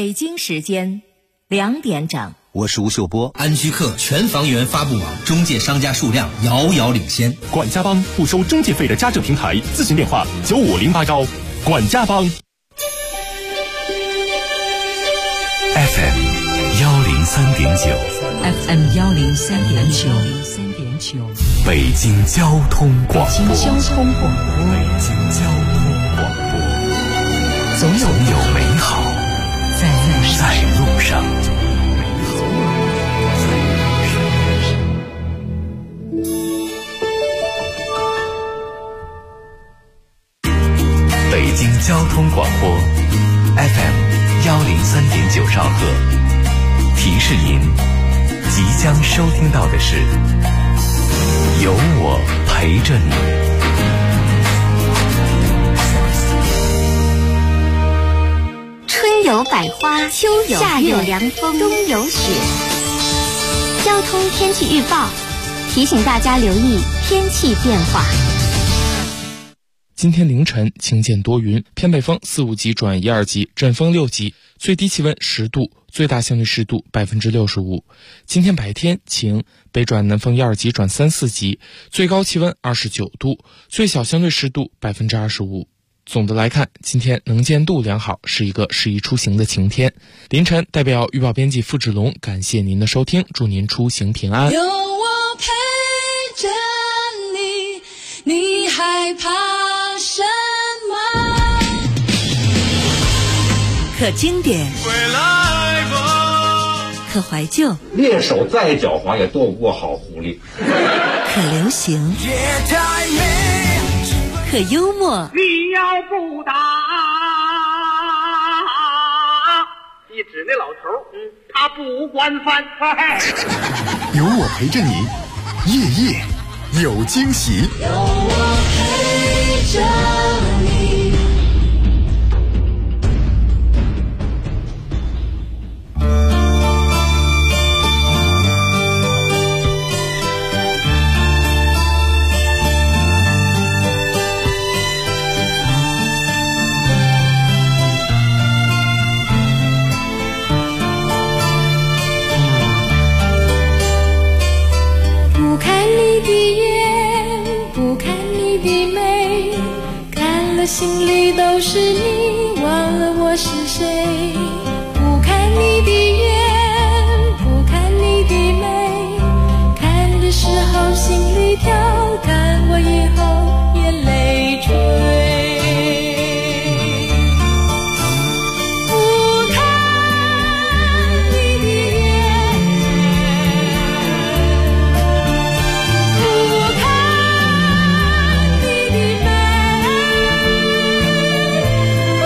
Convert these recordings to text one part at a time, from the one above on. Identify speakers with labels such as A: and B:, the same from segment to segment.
A: 北京时间2点整。
B: 我是吴秀波。
C: 安居客全房源发布网，中介商家数量遥遥领先。
D: 管家帮不收中介费的家政平台，咨询电话95081。管家帮。
E: FM 103.9
A: FM 103.9，
E: 北京交通广播。
A: 北京交通广播。总有
E: 美好在路上。北京交通广播 FM 103.9兆赫，提示您即将收听到的是有我陪着你。
F: 春有百花，秋有夏有凉风，冬有雪。交通天气预报提醒大家留意天气变化。
G: 今天凌晨晴间多云，偏北风4、5级转1、2级，阵风6级，最低气温10度，最大相对湿度65%。今天白天晴，北转南风1、2级转3、4级，最高气温29度，最小相对湿度25%。总的来看，今天能见度良好，是一个适宜出行的晴天。凌晨代表预报编辑付志龙感谢您的收听，祝您出行平安。
H: 有我陪着你，你害怕什么？
A: 可经典，可怀旧，
I: 猎手再狡猾也躲不过好狐狸。
A: 可流行，可幽默。
J: 你要不打，一指那老头，他不管饭。
K: 有我陪着你，夜夜有惊喜。
H: 有我陪着你。
L: 心里都是你，忘了我是谁。不看你的眼，不看你的美，看的时候心里跳，看我以后眼泪垂。不看你的眼，不看你的美，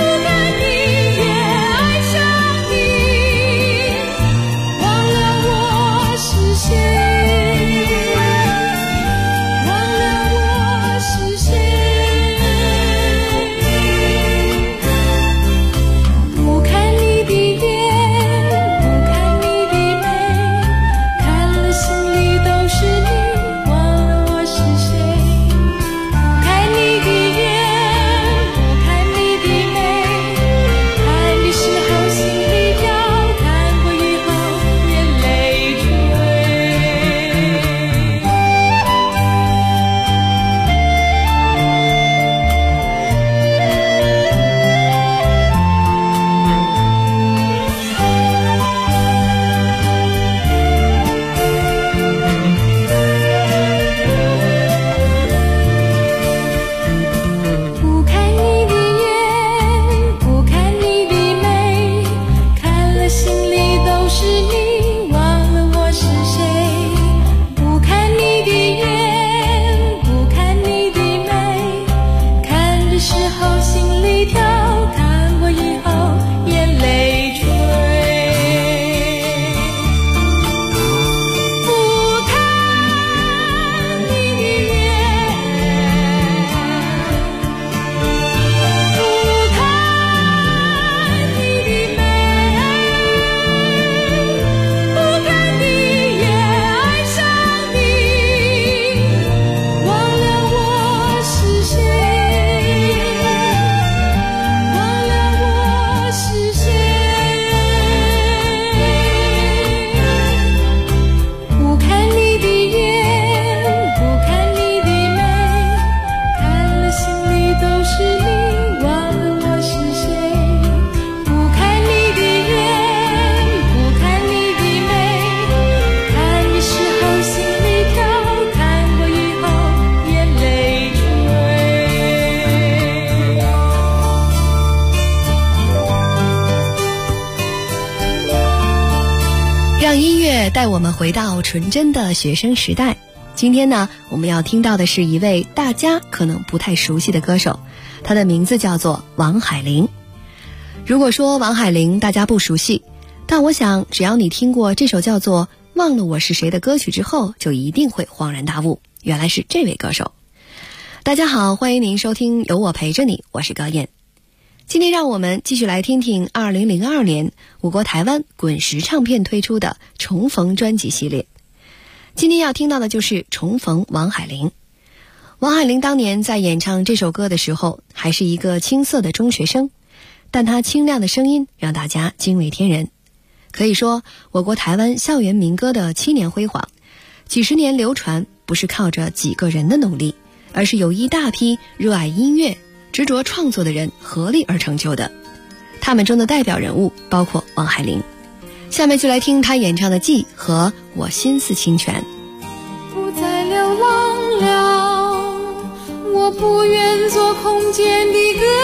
B: 带我们回到纯真的学生时代。今天呢，我们要听到的是一位大家可能不太熟悉的歌手，他的名字叫做王海玲。如果说王海玲大家不熟悉，但我想只要你听过这首叫做《忘了我是谁》的歌曲之后，就一定会恍然大悟，原来是这位歌手。大家好，欢迎您收听有我陪着你，我是高燕。今天让我们继续来听听2002年我国台湾滚石唱片推出的重逢专辑系列。今天要听到的就是重逢王海玲。王海玲当年在演唱这首歌的时候还是一个青涩的中学生，但她清亮的声音让大家惊为天人。可以说我国台湾校园民歌的7年辉煌，几十年流传，不是靠着几个人的努力，而是有一大批热爱音乐执着创作的人合力而成就的。他们中的代表人物包括王海玲。下面就来听她演唱的《记》和我心似清泉。
L: 不再流浪了，我不愿做空间的歌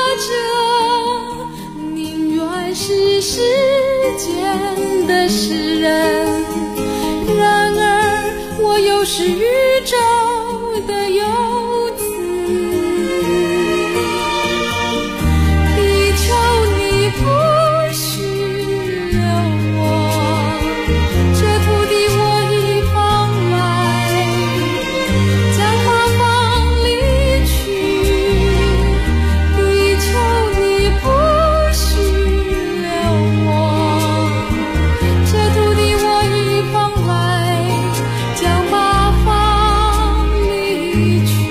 L: 者，宁愿是世间的诗人，然而我又是宇宙的游子。地球你不需要我，这土地我已放来，将它放离去。地球你不需要我，这土地我已放来，将它放离去。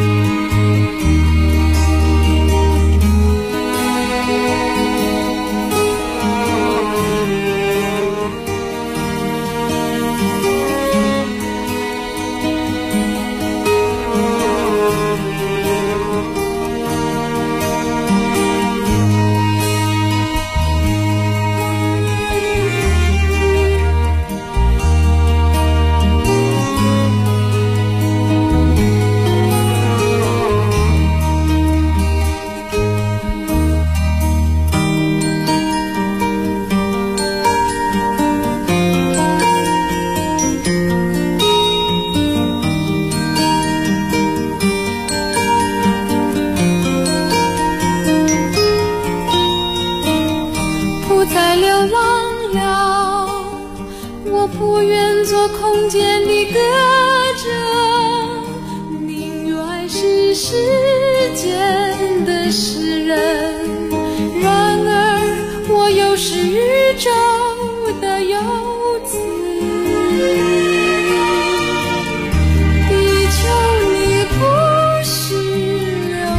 L: 不再流浪了，我不愿做空间的歌者，宁愿是世间的诗人，然而我又是宇宙的游子。地球你不需要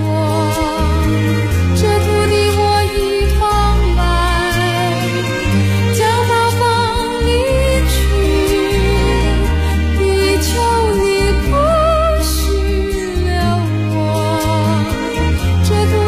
L: 我，这土地我已放来，将它放离去。地球你不需要我，这土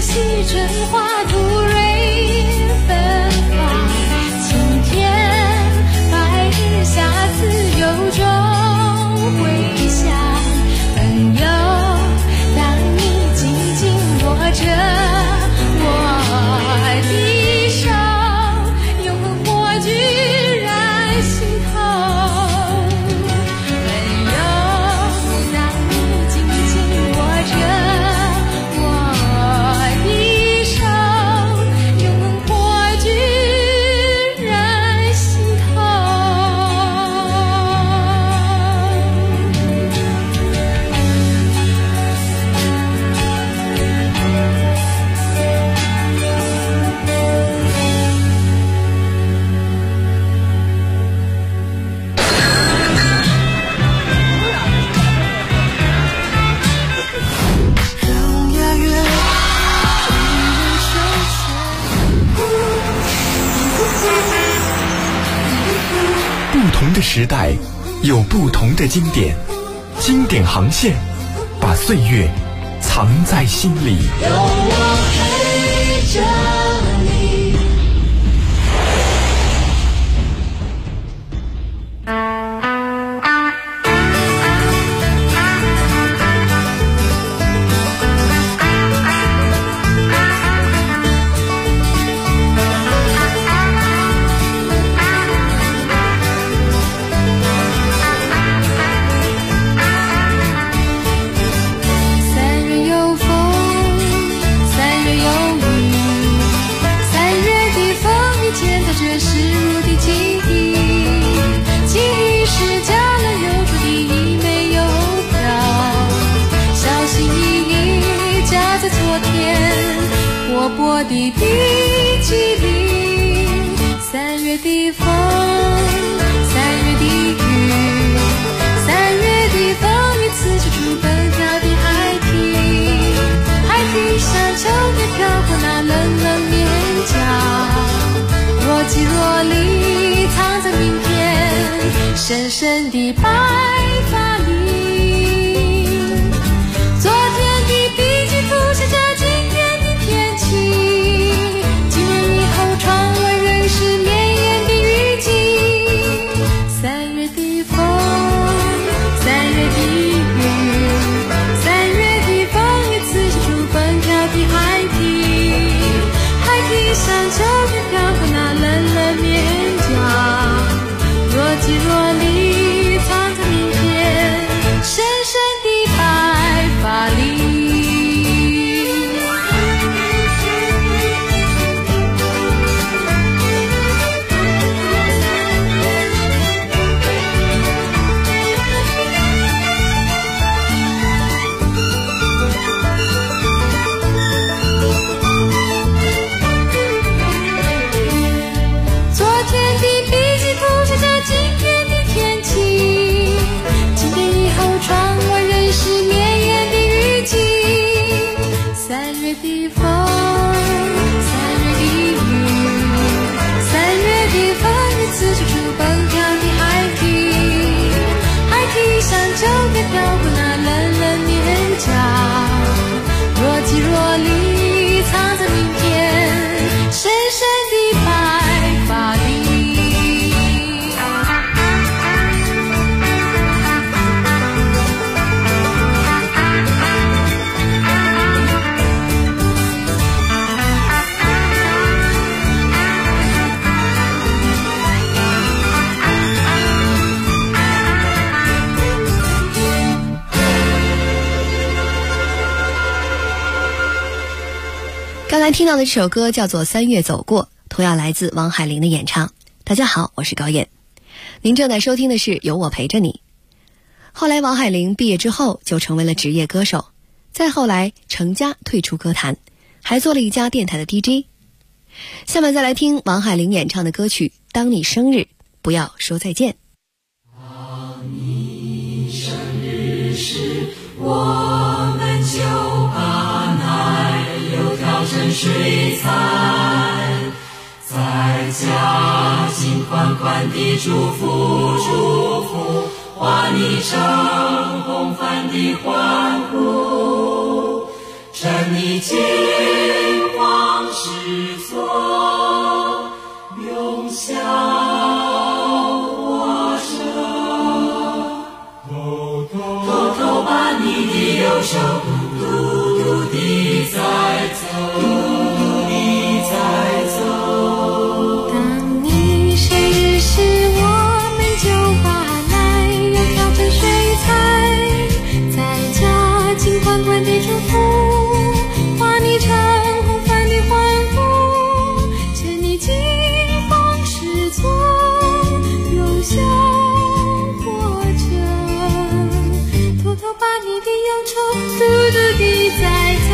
L: 惜春花吐蕊芬芳，晴天白日下自由中回响。朋友，当你紧紧握着我的手，永恒火炬燃心头。朋友，当你紧紧握着我的手，永恒火炬燃心头。让押韵
K: 不同的时代有不同的经典，经典航线把岁月藏在心里。
H: 有我陪着你。
L: 三月有风，三月有雨，三月的风雨间带着湿漉的记忆，记忆是加了油煮的没有调，小心翼翼夹在昨天活泼的笔记里。三月的风，三月的雨，三月的风雨刺激出奔跳的海堤，海堤上秋叶飘过那冷冷面颊，若即若离藏在明天深深的白发里。昨天的笔记涂写着今天的天气，几年以后窗外仍是绵延的雨季。三月的风，三月的雨，三月的风雨刺激出奔跳的海堤，海堤上秋叶飘过那冷冷面颊，若即若离藏在明天深深的白发里。昨天的笔记涂写着今天的天气，几年以后窗外仍是绵延的雨季。三月的风，三月的雨，三月的风雨刺激出奔跳的海堤，海堤上秋叶飘过那冷冷面颊，若即若离藏在明天深深的白发里。
B: 刚才听到的这首歌叫做《三月走过》，同样来自王海玲的演唱。大家好，我是高燕，您正在收听的是《有我陪着你》。后来王海玲毕业之后就成为了职业歌手，再后来成家退出歌坛，还做了一家电台的 DJ。下面再来听王海玲演唱的歌曲《当你生日不要说再见》。
H: 当你生日时，我们就把奶油调成水彩，再加紧款款的祝福，画你成红帆的欢呼，趁你今
L: 始作，永效我者。偷偷把你的右手嘟嘟地在走，嘟嘟地在走。当你生日时，我们就把奶油调成水彩，在家尽缓缓地祝福，画你成红帆的欢呼，趁你惊慌失措，永效活着。偷偷把你的忧愁嘟嘟地在走。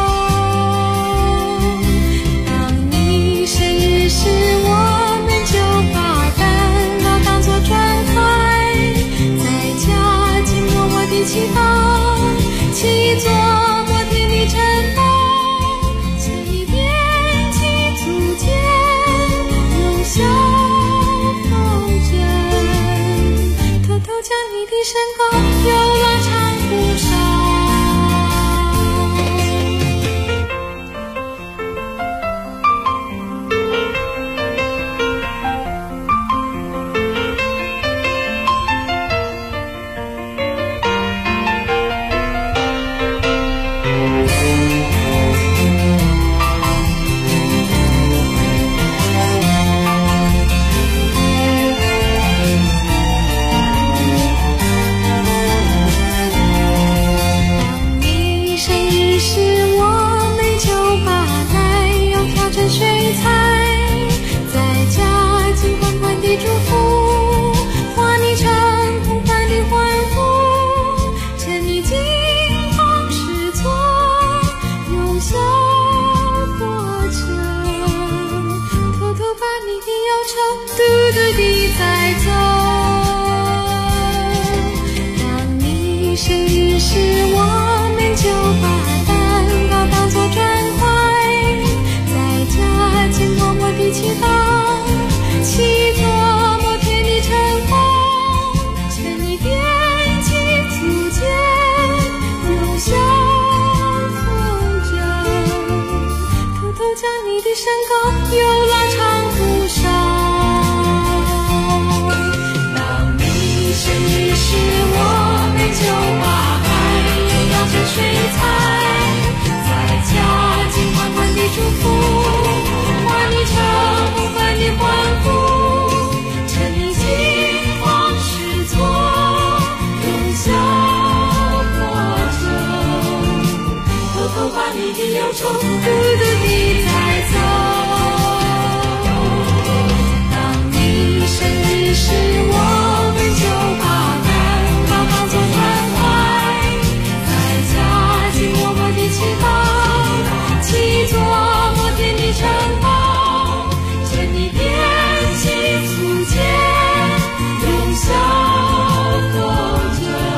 L: 当你生日时，我们就把蛋糕当作砖块，在家紧握我的旗袍，砌座摩天的城堡，请你踮起足尖，永效风筝，偷偷将你的身高又拉长不少。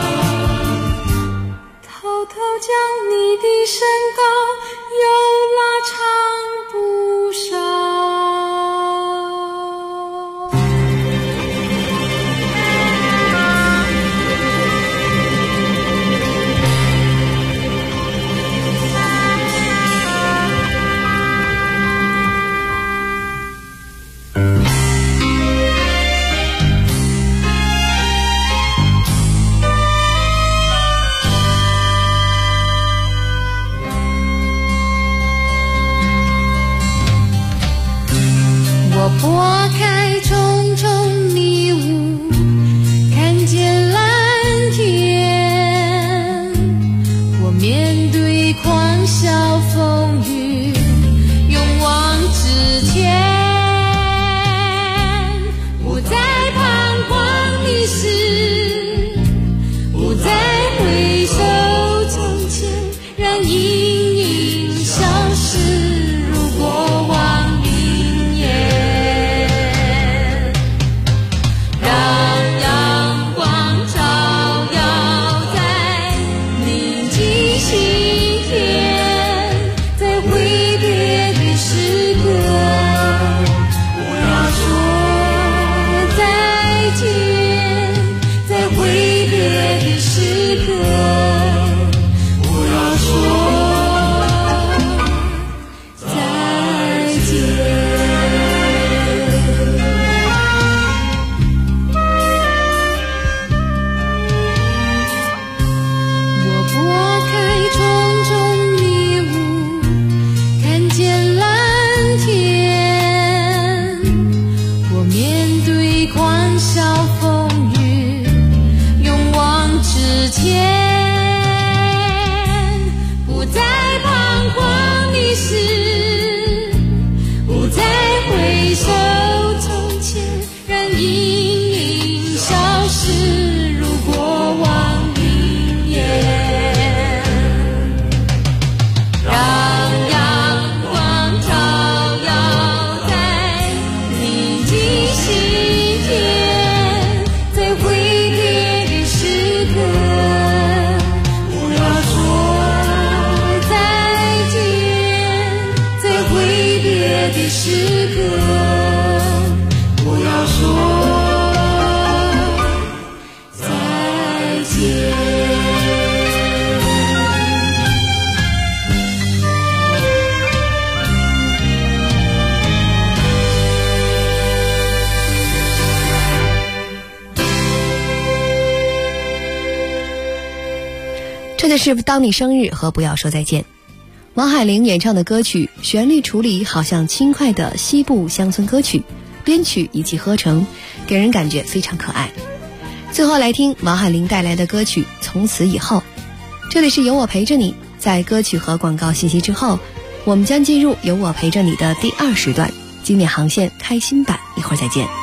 L: 偷偷将你的身高又拉的时刻，不要说再见。
B: 这就是当你生日和不要说再见。王海玲演唱的歌曲，旋律处理好像轻快的西部乡村歌曲，编曲一气呵成，给人感觉非常可爱。最后来听王海玲带来的歌曲《从此以后》。这里是有我陪着你，在歌曲和广告信息之后，我们将进入有我陪着你的第2时段，经典航线开心版，一会儿再见。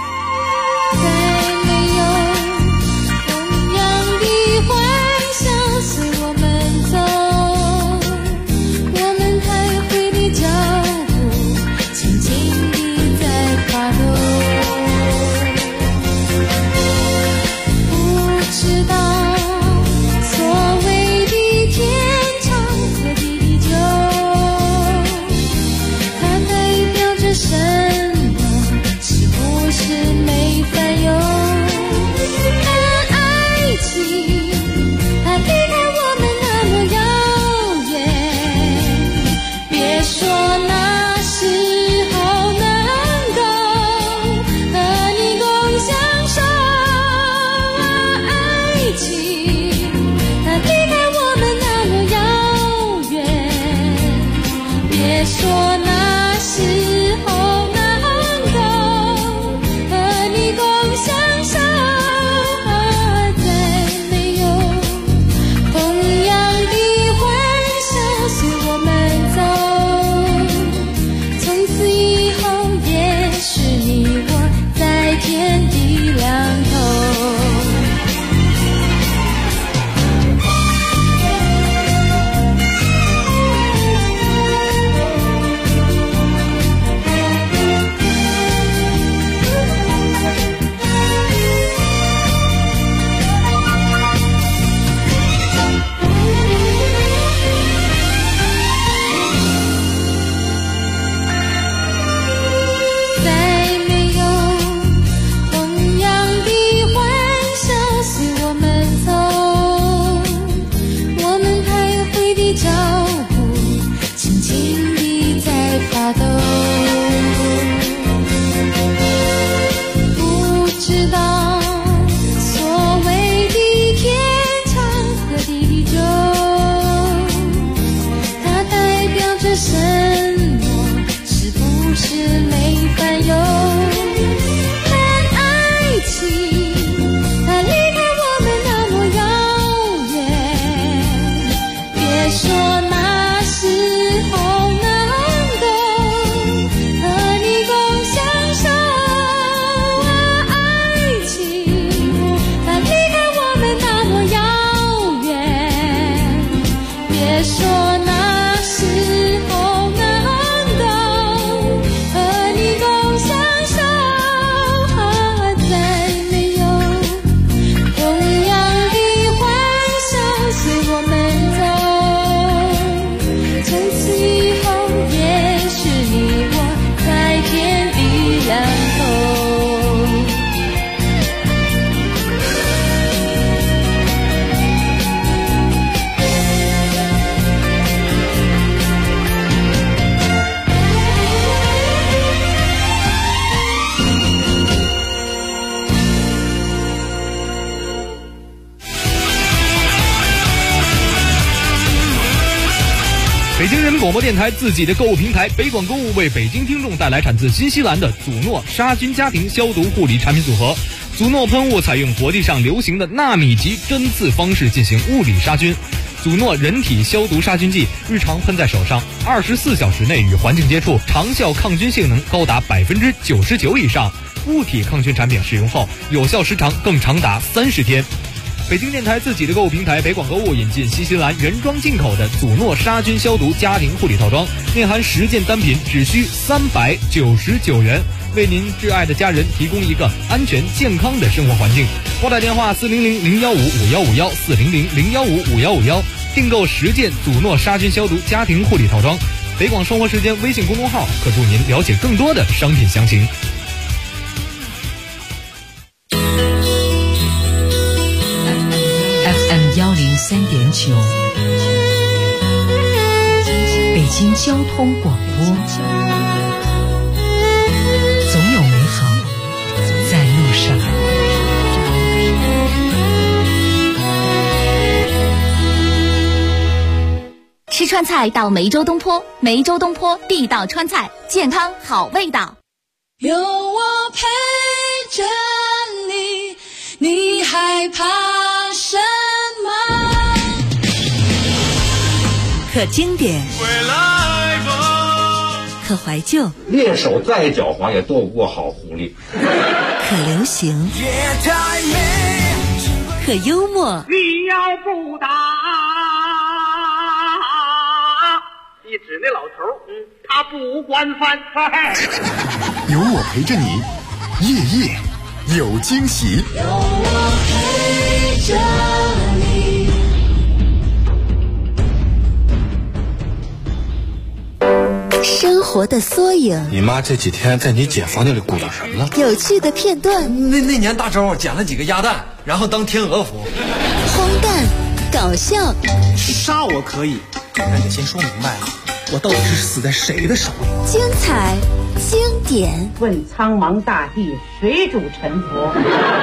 M: 北京人民广播电台自己的购物平台北广购物为北京听众带来产自新西兰的祖诺杀菌家庭消毒护理产品组合。祖诺喷雾采用国际上流行的纳米级针刺方式进行物理杀菌。祖诺人体消毒杀菌剂日常喷在手上，24小时内与环境接触，长效抗菌性能高达99%以上。物体抗菌产品使用后，有效时长更长达30天。北京电台自己的购物平台北广购物引进新西兰原装进口的祖诺杀菌消毒家庭护理套装，内含10件单品，只需399元，为您挚爱的家人提供一个安全健康的生活环境。拨打电话400-015-5151 400-015-5151，订购10件祖诺杀菌消毒家庭护理套装， 北广生活时间微信公众号可助您了解更多的商品详情。
A: FM103.9，北京交通广播，总有美好在路上。
F: 吃川菜到梅州东坡，梅州东坡地道川菜，健康好味道。
H: 有我陪着你，你害怕什么？
A: 可经典，可怀旧，
I: 猎手再狡猾也躲不过好狐狸。
A: 可流行，可幽默。
J: 你要不打，一指那老头，他不惯犯。
K: 有我陪着你，夜夜有惊喜。
H: 有我陪着你。
A: 生活的缩影，
N: 你妈这几天在你姐房间里鼓捣什么呢？
A: 有趣的片段。
O: 那年大周捡了几个鸭蛋，然后当天鹅服。
A: 荒诞，搞笑。
P: 杀我可以，但得先说明白了，我到底是死在谁的手里？
A: 精彩，经典。
Q: 问苍茫大地，谁主沉浮？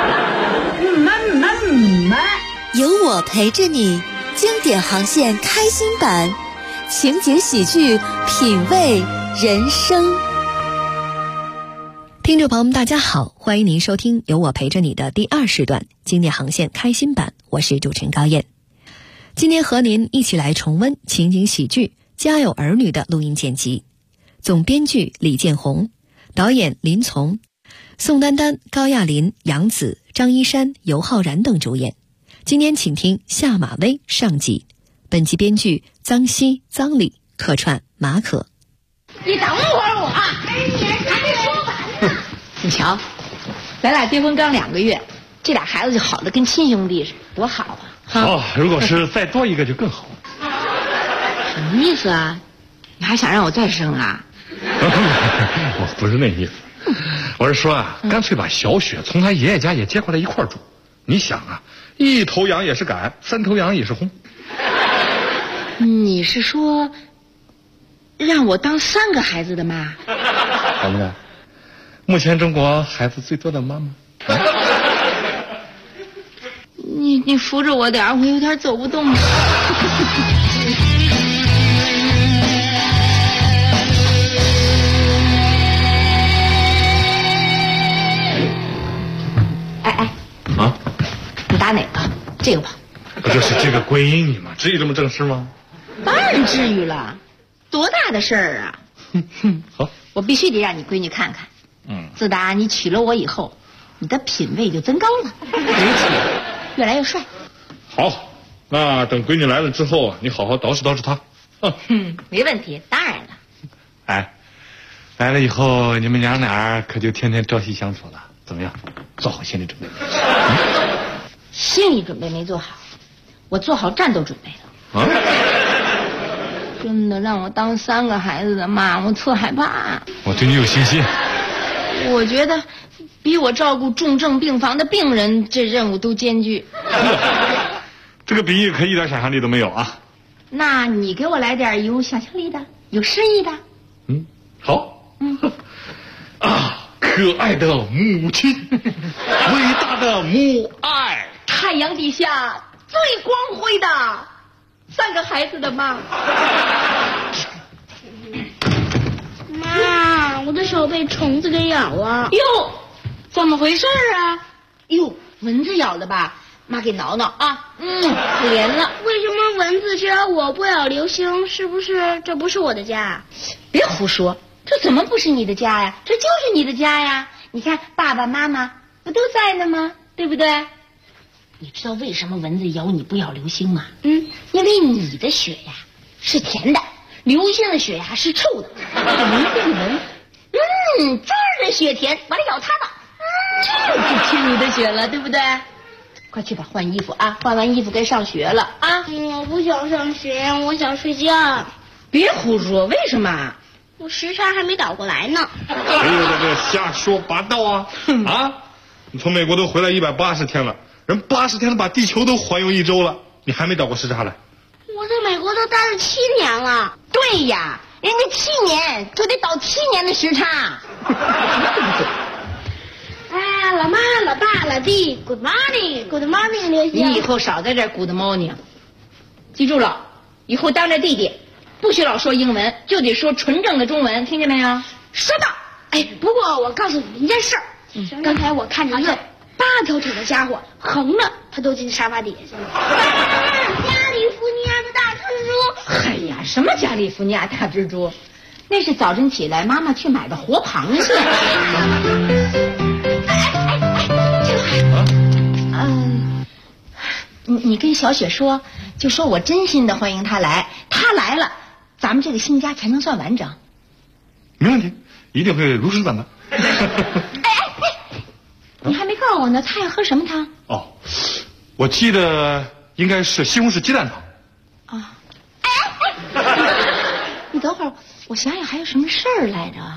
A: 有我陪着你，经典航线开心版。情景喜剧，品味人生。
B: 听众朋友们大家好，欢迎您收听有我陪着你的第2时段经典航线开心版，我是主持人高燕。今天和您一起来重温情景喜剧《家有儿女》的录音剪辑，总编剧李建宏，导演林从，宋丹丹、高亚麟、杨紫、张一山、尤浩然等主演。今天请听下马威上集，本集编剧臧希、臧礼，客串马可。
R: 你等会儿我，还没说完呢。你瞧，咱俩结婚刚2个月，这俩孩子就好的跟亲兄弟似的，多好啊！
S: 哦，如果是再多一个就更好。
R: 什么意思啊？你还想让我再生啊？
S: 我不是那意思，我是说啊，干脆把小雪从她爷爷家也接过来一块住。你想啊，1头羊也是赶，3头羊也是轰。
R: 你是说让我当3个孩子的妈？
S: 怎么的？目前中国孩子最多的妈妈。
R: 你扶着我点，我有点走不动。哎，
S: 啊？
R: 你打哪个？这个吧。
S: 不就是这个闺女吗？至于这么正式吗？
R: 当然至于了，多大的事儿啊！
S: 好，
R: 我必须得让你闺女看看。自打你娶了我以后，你的品味就增高了，而且越来越帅。
S: 好，那等闺女来了之后，你好好捯饬捯饬她。
R: 没问题，当然了。
S: 哎，来了以后，你们娘俩可就天天朝夕相处了，怎么样？做好心理准备。
R: 心理准备没做好，我做好战斗准备了。真的让我当3个孩子的妈，我特害怕。
S: 我对你有信心。
R: 我觉得比我照顾重症病房的病人这任务都艰巨。
S: 这个比喻可一点想象力都没有啊。
R: 那你给我来点有想象力的，有诗意的。
S: 好。可爱的母亲，伟大的母爱，
R: 太阳底下最光辉的3个孩子的妈。
T: 妈，我的手被虫子给咬了。
R: 哟，怎么回事啊？哟，蚊子咬的吧？妈给挠挠啊。可怜了。
T: 为什么蚊子只咬我不咬刘星？是不是这不是我的家？
R: 别胡说，这怎么不是你的家呀？这就是你的家呀！你看爸爸妈妈不都在呢吗？对不对？你知道为什么蚊子咬你不咬刘星吗？因为你的血呀是甜的，刘星的血呀是臭的。蚊子一闻，这儿的血甜，完了咬他吧，这就亲你的血了，对不对？快去吧，换衣服啊！换完衣服该上学了啊！
T: 我不想上学，我想睡觉。
R: 别胡说，为什么？
T: 我时差还没倒过来呢。
S: 谁有这个瞎说八道啊？啊！你从美国都回来180天了，人80天都把地球都环游一周了，你还没倒过时差来？
T: 我在美国都待了7年了。
R: 对呀，人家7年就得倒7年的时差。
T: 哎，老妈、老爸、老弟 ，Good morning，Good morning， 刘星。
R: 你以后少在这 Good morning， 记住了，以后当着弟弟，不许老说英文，就得说纯正的中文，听见没有？
T: 收到。哎，不过我告诉你们一件事儿，刚才我看见一个8条腿的家伙，横着他都进沙发底下去了。加利福尼亚的大蜘蛛。
R: 哎呀，什么加利福尼亚大蜘蛛？那是早晨起来妈妈去买的活螃蟹。你跟小雪说，就说我真心的欢迎她来，她来了，咱们这个新家才能算完整。
S: 没问题，一定会如实办的。
R: 你还没告诉我呢，她爱喝什么汤？
S: 哦，我记得应该是西红柿鸡蛋汤。
R: 啊，你等会儿，我想想还有什么事儿来着。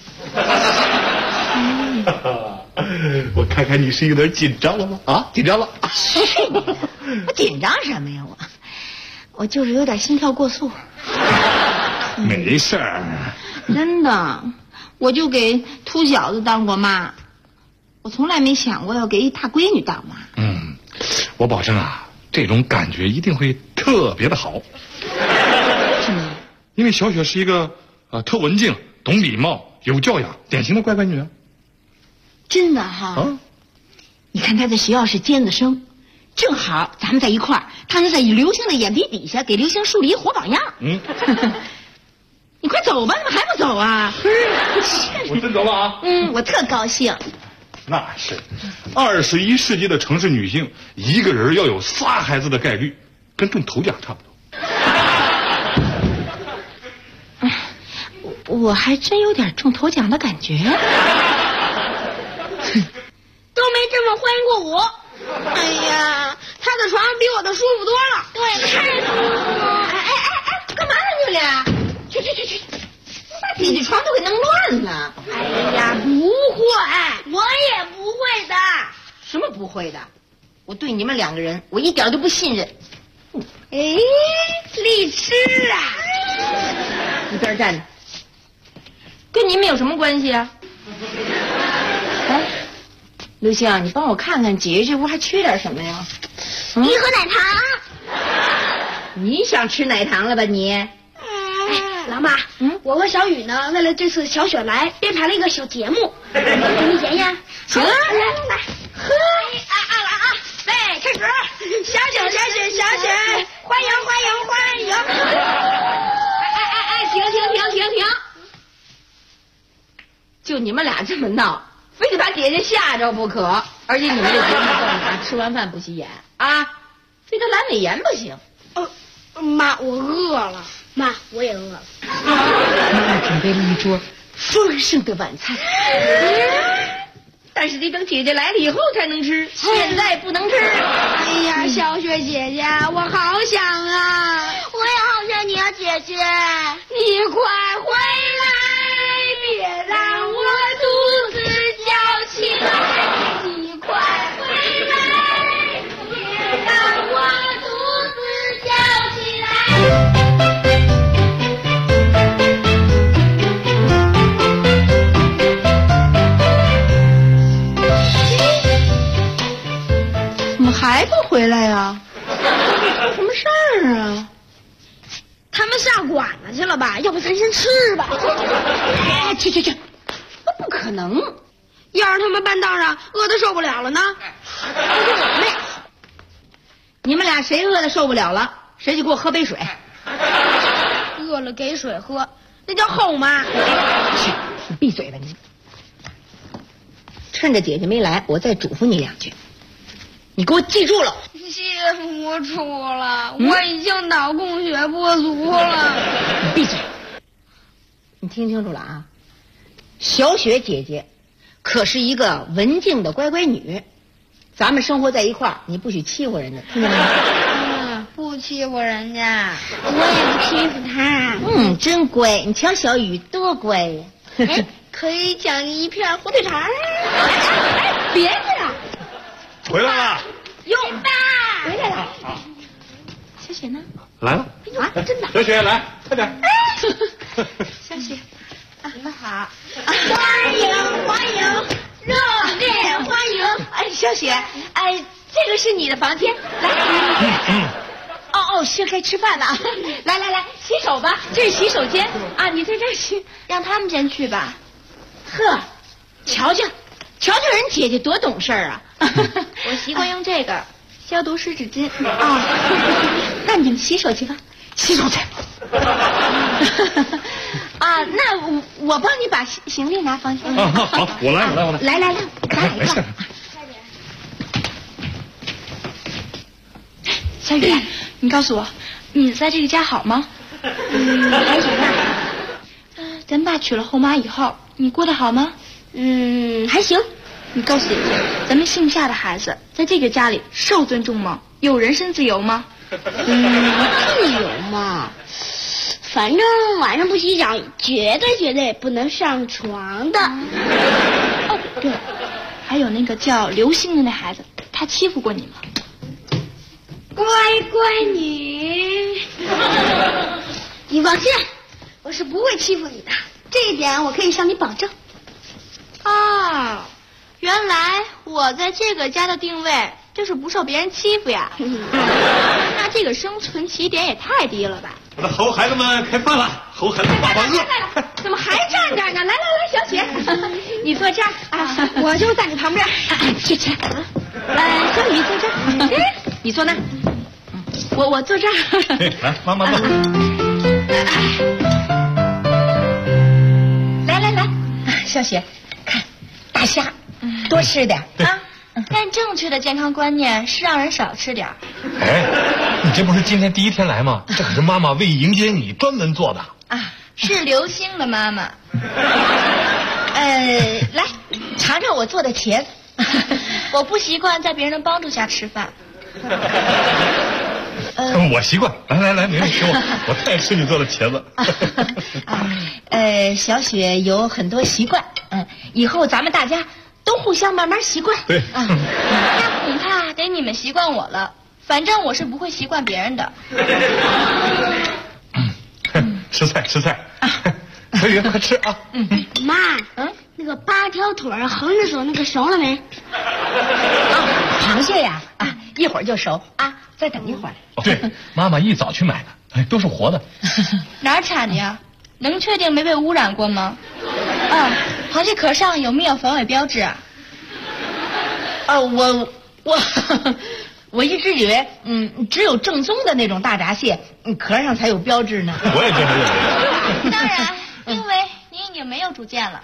S: 我看看你是有点紧张了吗？啊，紧张了？
R: 我紧张什么呀？我就是有点心跳过速。
S: 没事儿。
R: 真的，我就给秃小子当过妈，我从来没想过要给一大闺女当妈。
S: 我保证啊，这种感觉一定会特别的好。
R: 为什么？
S: 因为小雪是一个特文静、懂礼貌、有教养、典型的乖乖女。
R: 真的哈，你看她在学校是尖子生，正好咱们在一块儿，她就在刘星的眼皮底下给刘星树立活榜样。你快走吧，怎么还不走啊？
S: 我真走了啊。
R: 我特高兴。
S: 那是，21世纪的城市女性，一个人要有3孩子的概率，跟中头奖差不多。
R: 我还真有点中头奖的感觉。
T: 都没这么欢迎过我。哎呀，他的床比我的舒服多了。对，太舒服了。
R: 干嘛呢你们俩？去，把弟弟床都给弄乱了。
T: 哎呀，不会，我也不会的。
R: 什么不会的？我对你们2个人，我一点都不信任。
T: 荔枝啊！
R: 一边站着，跟你们有什么关系啊？刘星，你帮我看看，姐姐这屋还缺点什么呀？
T: 一盒奶糖。
R: 你想吃奶糖了吧你？
T: 老妈，我和小雨呢，为了这次小雪来，编排了一个小节目，给你演演。
R: 行啊，来，
T: 喝！备，开始！小雪，欢迎！
R: 停！就你们俩这么闹，非得把姐姐吓着不可。而且你们这节目干嘛？吃完饭不许演啊，非得阑尾炎不行。
T: 妈，我饿了。妈，我也饿了。
R: 妈准备了一桌丰盛的晚餐，但是得等姐姐来了以后才能吃，现在不能吃。
T: 哎呀，小雪姐姐，我好想啊！我也好想你啊，姐姐。你快回来，别让我肚子叫起来。你快回来，别让我肚子叫起来。
R: 还不回来呀？什么事儿啊？
T: 他们下馆子去了吧？要不咱先吃吧？
R: 去，不可能！
T: 要是他们半道上饿得受不了了呢？
R: 你们俩谁饿得受不了了，谁就给我喝杯水。
T: 饿了给水喝，那叫后妈。
R: 你闭嘴吧你！趁着姐姐没来，我再嘱咐你2句。你给我记住了，
T: 记不住了，我已经脑供血不足了。
R: 你闭嘴！你听清楚了啊，小雪姐姐可是一个文静的乖乖女，咱们生活在一块儿，你不许欺负人家，听见没有？
T: 不不欺负人家，我也不欺负他。
R: 真乖，你瞧小雨多乖呀！
T: 哎，可以奖你一片火腿肠。哎，别去了，
S: 回来了。
T: 哟，爸，
R: 回来了。小雪呢？
S: 来了。
R: 啊，真的。
S: 小雪来，快点。
R: 小雪，你们好。
T: 欢迎欢迎，热烈欢迎。
R: 哎，小雪，哎，这个是你的房间，来。哦，是该吃饭了。来，洗手吧，这是洗手间啊，你在这儿洗，
T: 让他们先去吧。
R: 呵，瞧瞧人姐姐多懂事啊！
T: 我习惯用这个消毒湿纸巾
R: 啊。那你们洗手去吧，洗手去。啊，那我帮你把行李拿房间。
S: 好，我来。
R: 来，咱俩一块。
T: 小雨，你告诉我，你在这个家好吗？
R: 还行吧。
T: 咱爸娶了后妈以后，你过得好吗？
R: 还行。
T: 你告诉姐姐，咱们姓夏的孩子在这个家里受尊重吗？有人身自由吗？
R: 自由嘛，
T: 反正晚上不洗澡，绝对不能上床的。哦，对，还有那个叫刘星的那孩子，他欺负过你吗？
R: 乖乖女，你放心，我是不会欺负你的，这一点我可以向你保证。
T: 啊，原来我在这个家的定位就是不受别人欺负呀。那这个生存起点也太低了吧？
S: 我的猴孩子们开饭了，猴孩子爸爸饿。
R: 怎么还站这儿呢？来，小雪，你坐这儿啊，我就在你旁边。去。小雨坐这儿，你坐那儿。我坐这儿。
S: 来，妈妈坐。
R: 来，小雪，看大虾，多吃点啊。
T: 但正确的健康观念是让人少吃点。
S: 哎，你这不是今天第一天来吗？这可是妈妈为迎接你专门做的
T: 啊，是刘星的妈妈。
R: 来尝尝我做的茄子。
T: 我不习惯在别人的帮助下吃饭。
S: 我习惯。来，明给我太爱吃你做的茄子。
R: 小雪有很多习惯，以后咱们大家都互相慢慢习惯。
S: 对
T: 啊，那恐怕得你们习惯我了，反正我是不会习惯别人的。
S: 吃菜。小雨，快吃啊！
T: 妈，那个8条腿横着手那个熟了没？
R: 螃蟹呀，一会儿就熟啊，再等一会儿。
S: 对，妈妈一早去买的，都是活的。
T: 哪儿产的呀？能确定没被污染过吗？螃蟹壳上有没有防伪标志啊？
R: 我一直以为，只有正宗的那种大闸蟹，壳上才有标志呢。
S: 我也这么认为。
T: 当然，因为你已经没有主见了。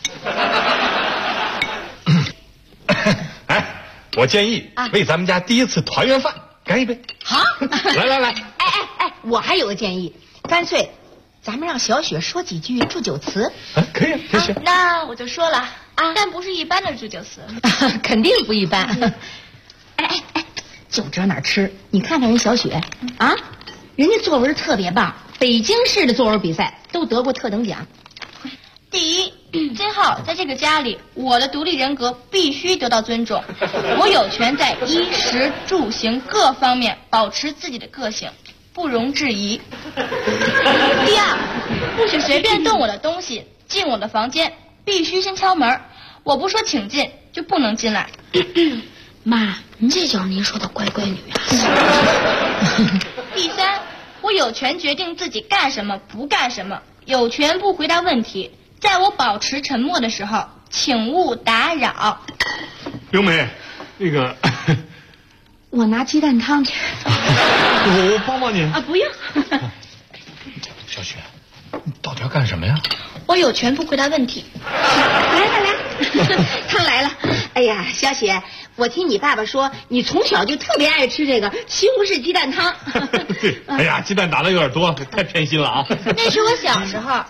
S: 哎，我建议为咱们家第一次团圆饭干一杯。
R: 好，
S: 来。
R: 哎，我还有个建议，干脆咱们让小雪说几句祝酒词。
S: 可以，小雪。
T: 那我就说了但不是一般的祝酒词。
R: 肯定不一般。哎，就知哪儿吃。你看看人小雪人家作文特别棒，北京市的作文比赛都得过特等奖。
T: 第一，今后在这个家里，我的独立人格必须得到尊重，我有权在衣食住行各方面保持自己的个性，不容置疑。第二，不许随便动我的东西，进我的房间必须先敲门，我不说请进就不能进来。
R: 妈，这叫您说的乖乖女啊。
T: 第三，我有权决定自己干什么不干什么，有权不回答问题，在我保持沉默的时候请勿打扰。
S: 刘梅，那个
R: 我拿鸡蛋汤去。
S: 我帮帮你
R: 不用。
S: 小雪，你到底要干什么呀？
T: 我有权不回答问题。
R: 来，汤来了。哎呀，小雪，我听你爸爸说，你从小就特别爱吃这个西红柿鸡蛋汤。
S: 对，哎呀，鸡蛋打的有点多，太偏心了啊。
T: 那是我小时候。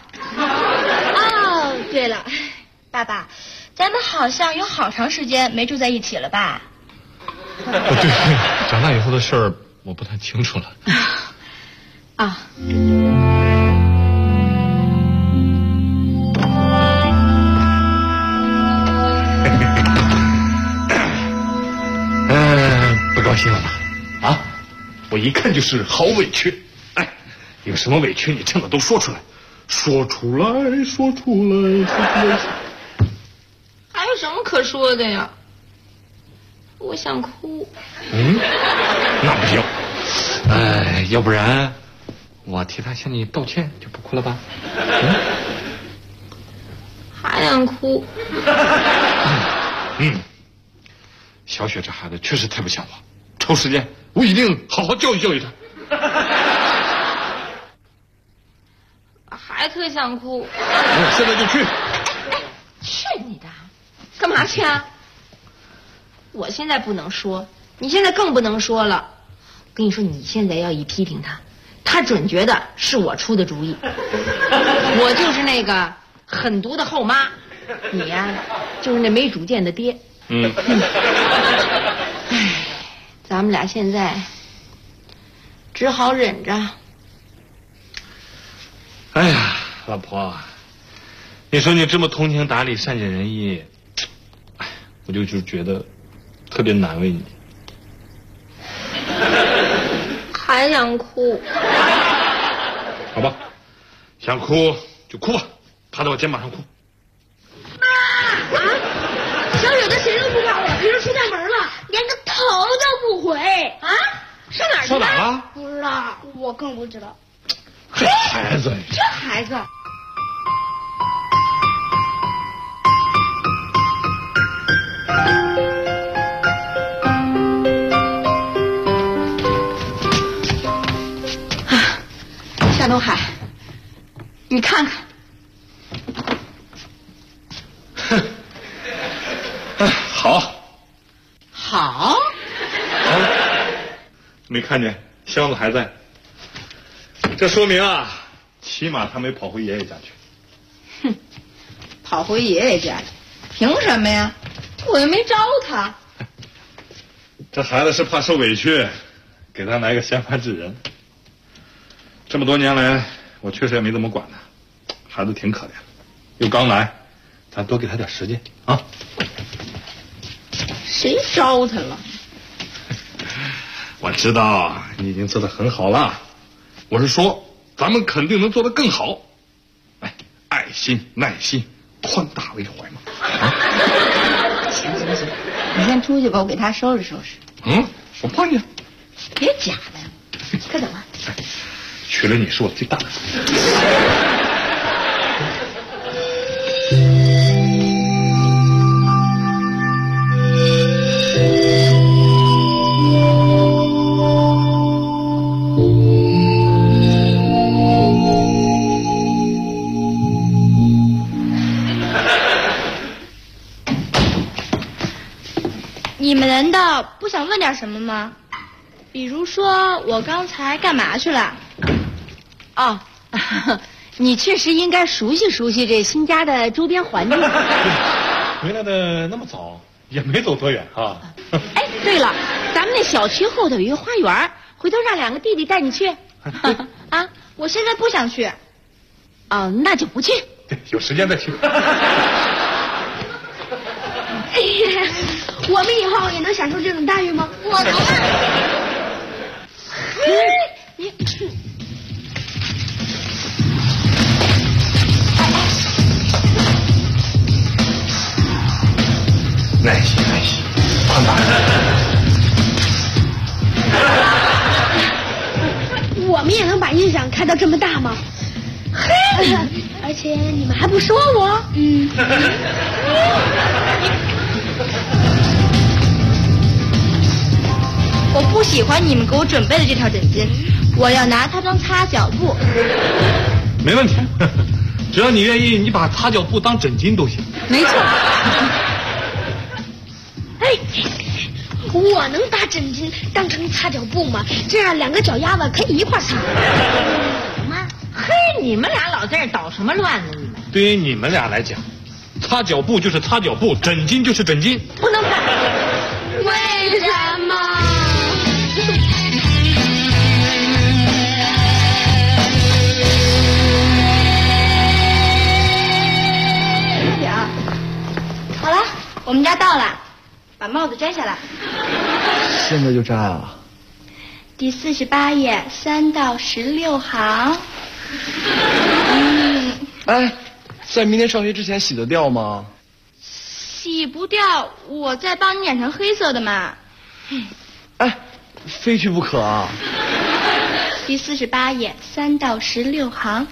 T: 对了，爸爸，咱们好像有好长时间没住在一起了吧？
S: 对，长大以后的事儿我不太清楚了。
R: 啊。
S: 不高兴了吧？啊，我一看就是好委屈。哎，有什么委屈你趁早都说出来，说出来，说出来，说出来。
R: 还有什么可说的呀？我想哭。
S: 那不行。要不然我替他向你道歉，就不哭了吧？
R: 还想哭。
S: 小雪这孩子确实太不像话，抽时间我一定好好教育教育他。
R: 还特想哭。
S: 现在就去。
R: 去你的！干嘛去啊？我现在不能说，你现在更不能说了。跟你说，你现在要一批评他，他准觉得是我出的主意。我就是那个狠毒的后妈，你呀，就是那没主见的爹。咱们俩现在只好忍着。
S: 哎呀，老婆，你说你这么通情达理、善解人意，我就觉得特别难为你。
R: 还想哭？
S: 好吧，想哭就哭吧，趴在我肩膀上哭。
T: 小雪跟谁都不怕我，别人出大门了，连个头都不回啊！上哪儿去了？
S: 上哪儿了？
T: 不知道，我更不知道。
S: 这孩子，
T: 这孩子。
R: 夏东海，你看看。
S: 好，没看见箱子还在，这说明啊，起码他没跑回爷爷家去。
U: 跑回爷爷家去，凭什么呀？我又没招他。
S: 这孩子是怕受委屈，给他来个先发制人。这么多年来，我确实也没怎么管他，孩子挺可怜的，又刚来，咱多给他点时间啊。
U: 谁招他了？
S: 我知道你已经做得很好了，我是说咱们肯定能做得更好。哎，爱心、耐心、宽大为怀嘛。
U: 行，你先出去吧，我给他收拾收拾。
S: 我帮你。
U: 别假的，快走吧。
S: 娶了你是我最大的。
T: 你们难道不想问点什么吗？比如说我刚才干嘛去了？
R: 哦，你确实应该熟悉熟悉这新家的周边环境。
S: 回来的那么早，也没走多远啊。
R: 哎，对了，咱们那小区后头有一个花园，回头让两个弟弟带你去。
T: 啊，我现在不想去。
R: 哦，那就不去。
S: 对，有时间再去。
T: 哎呀，我们以后也能享受这种待遇吗？我能。
R: 你。
S: 耐心，宽大。
T: 我们也能把音响开到这么大吗？嘿，而且你们还不说我。我不喜欢你们给我准备的这条枕巾，我要拿它当擦脚布。
S: 没问题，只要你愿意，你把擦脚布当枕巾都行。
R: 没错。
T: 哎，我能把枕巾当成擦脚布吗？这样两个脚丫子可以一块擦。
R: 什么？嘿，你们俩老在这捣什么乱呢？你们
S: 对于你们俩来讲，擦脚布就是擦脚布，枕巾就是枕巾，
R: 不能干。
T: 为什么？
R: 们家到了，把帽子摘下来。
C: 现在就摘啊？
R: 第48页3到16行。
C: 哎，在明天上学之前洗得掉吗？
R: 洗不掉，我再帮你染成黑色的嘛。
C: 哎，非去不可啊！
R: 第48页3到16行。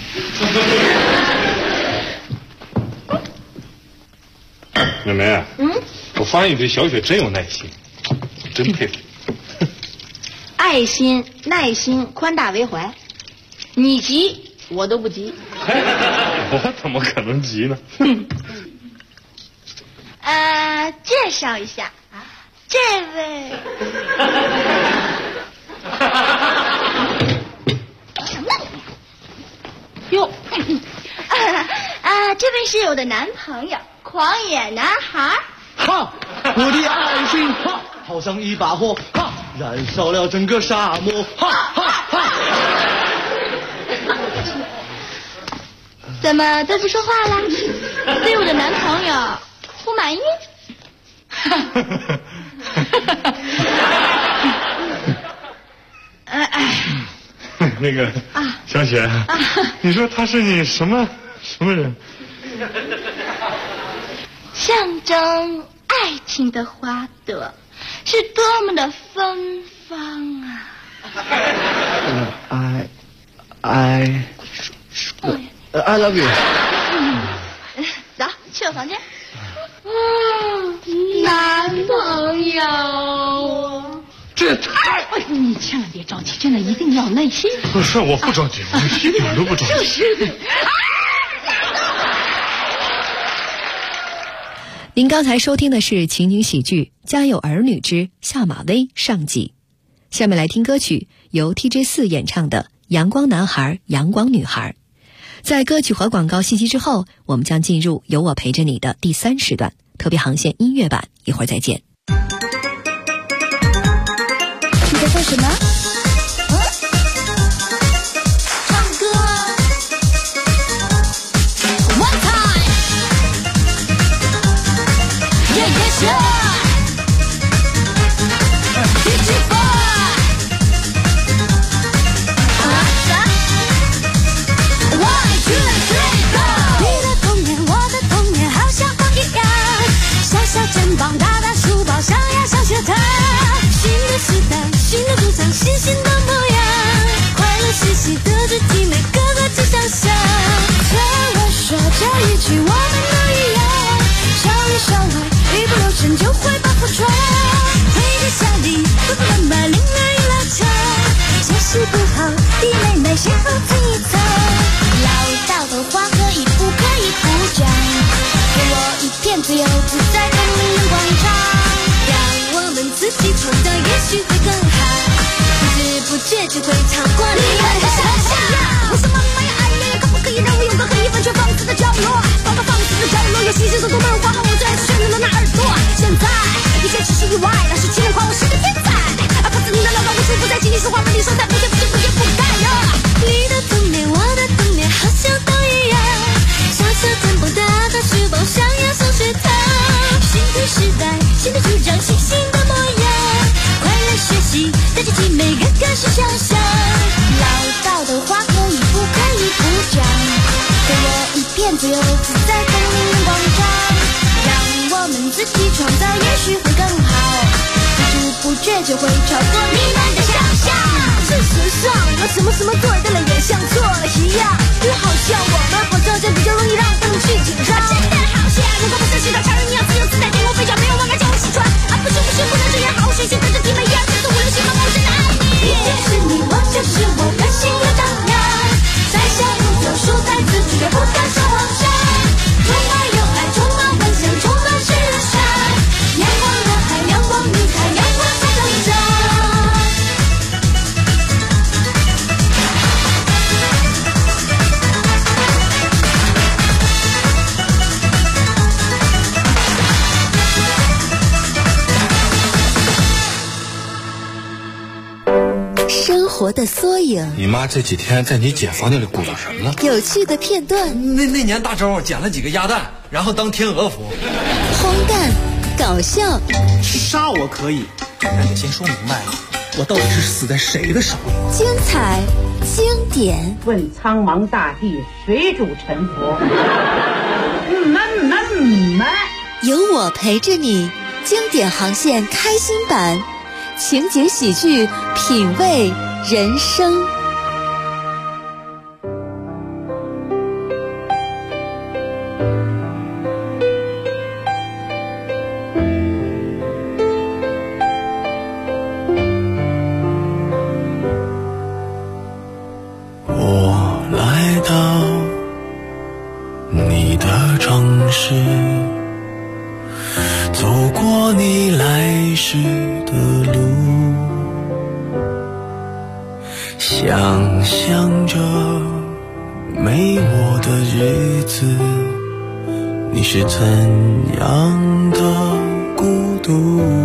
S: 美眉，我发现你对小雪真有耐心，真佩服。
R: 爱心、耐心、宽大为怀，你急我都不急。
S: 我怎么可能急呢？
R: 介绍一下，这位。哟，这位是我的男朋友，狂野男孩。
C: 哈，我的爱心哈，好像一把火哈，燃烧了整个沙漠哈哈哈。
R: 怎么都不说话了？对我的男朋友不满意？
S: 那个小雪，你说他是你什么人？
R: 象征爱情的花朵，是多么的芬芳啊
C: ！I love you。
R: 走，去我房间。男朋友，
Q: 这太……你千万别着急，真的一定要耐心。
S: 不是，我不着急，我一点都不着急。
Q: 就是。
B: 您刚才收听的是情景喜剧《家有儿女之下马威》上集，下面来听歌曲，由 TJ4 演唱的《阳光男孩阳光女孩》。在歌曲和广告信息之后，我们将进入有我陪着你的第3时段特别航线音乐版，一会儿再见。
H: 你在做什么？唱歌。One time。Yeah yeah sure。
L: 肩膀大大书包上呀上学堂，新的时代新的主场新新的模样，快乐学习德智体美个个皆想象。听我说这一句我们都一样，少里少外一不留神就会把破窗，回家下力不慢慢铃儿一拉长，学习不好弟妹妹先后听一层，唠叨的话可以不可以不讲，给我一片自由自在的明亮广场，让我们自己创造，也许会更好，不知不觉就会超过你们的想象。我说妈妈呀爱呀，可不可以让我有个可以完全放肆的角落？爸爸放肆的角落有星星送出门花好，我最爱是旋律的那耳朵。现在一切只是意外，那是情人夸我是个天才，不自你的老板无处不在，请你说话把你说在不见不见不见不该呀。你的童年我的童年好像都一样，小小肩膀大大书包上呀上学堂，新的时代新的主张新新的模样，快乐学习大家体美个个是想象，唠叨的话可以不可以不讲，给我一片自由自在的明亮广场，让我们自己创造，也许会更好，不知不觉就会超过你们的想象。事实上我什么对的了也像错了一样，就好像我们好像就比较容易让他们去紧张，真的好像如果不是学到常人一样自由自在，天空飞翔没有办法叫我起床，不是不能这样，好好学习跟着弟妹一样，这是我流行吗？我真的爱你，你就是你，我就是我的心的荡漾，在下不走书呆子绝对不敢说谎上，充满有爱充满幻想充满时尚，阳光男孩阳光女孩阳光在成长。
A: 活的缩影。
N: 你妈这几天在你姐房间里鼓捣什么了？
A: 有趣的片段。
O: 那年大周捡了几个鸭蛋，然后当天鹅服。
A: 荒诞，搞笑。
P: 杀我可以，但得先说明白了，我到底是死在谁的手里？
A: 精彩，经典。
D: 问苍茫大地，谁主沉浮？
A: 有我陪着你，经典航线开心版，情景喜剧，品味人生。
V: 我来到你的城市，走过你来时的路，想象着没我的日子，你是怎样的孤独。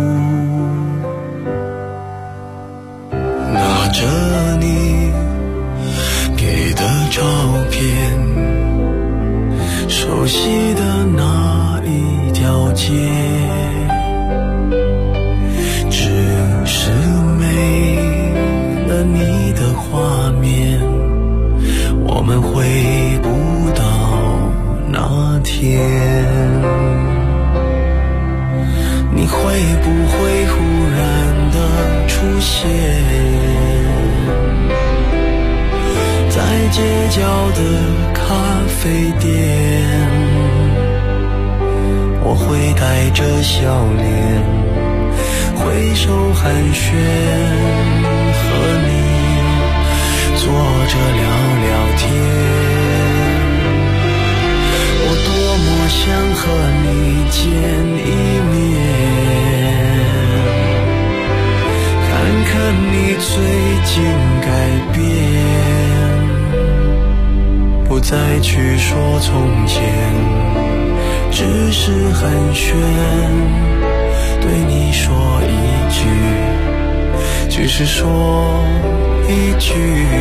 V: 拿着你给的照片，熟悉的那一条街，只是没了你的画面，我们回不到那天。你会不会忽然的出现在街角的咖啡店？我会带着笑脸挥手寒暄，和你坐着聊聊天。我多么想和你见一面，看看你最近改变，不再去说从前，只是寒暄，对你说一句，只是说一句，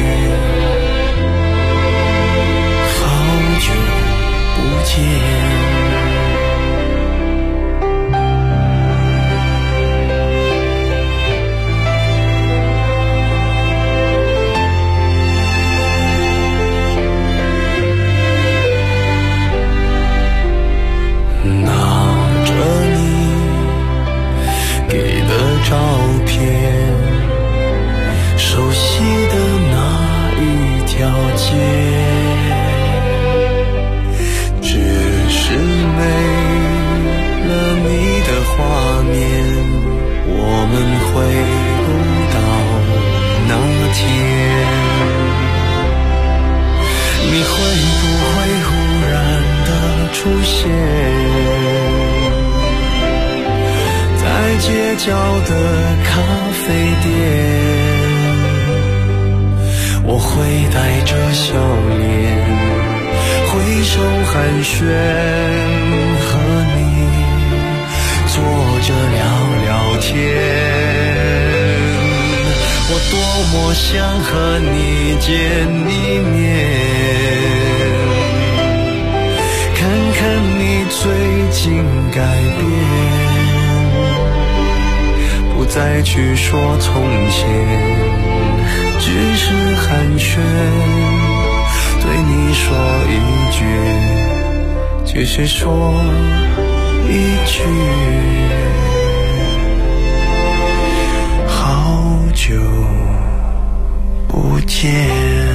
V: 好久不见。照片，熟悉的那一条街，只是没了你的画面，我们回不到那天。你会不会忽然的出现在街角的咖啡店？我会带着笑脸挥手寒暄，和你坐着聊聊天。我多么想和你见一面，看看你最近改变，不再去说从前，只是寒暄，对你说一句，只是说一句，好久不见。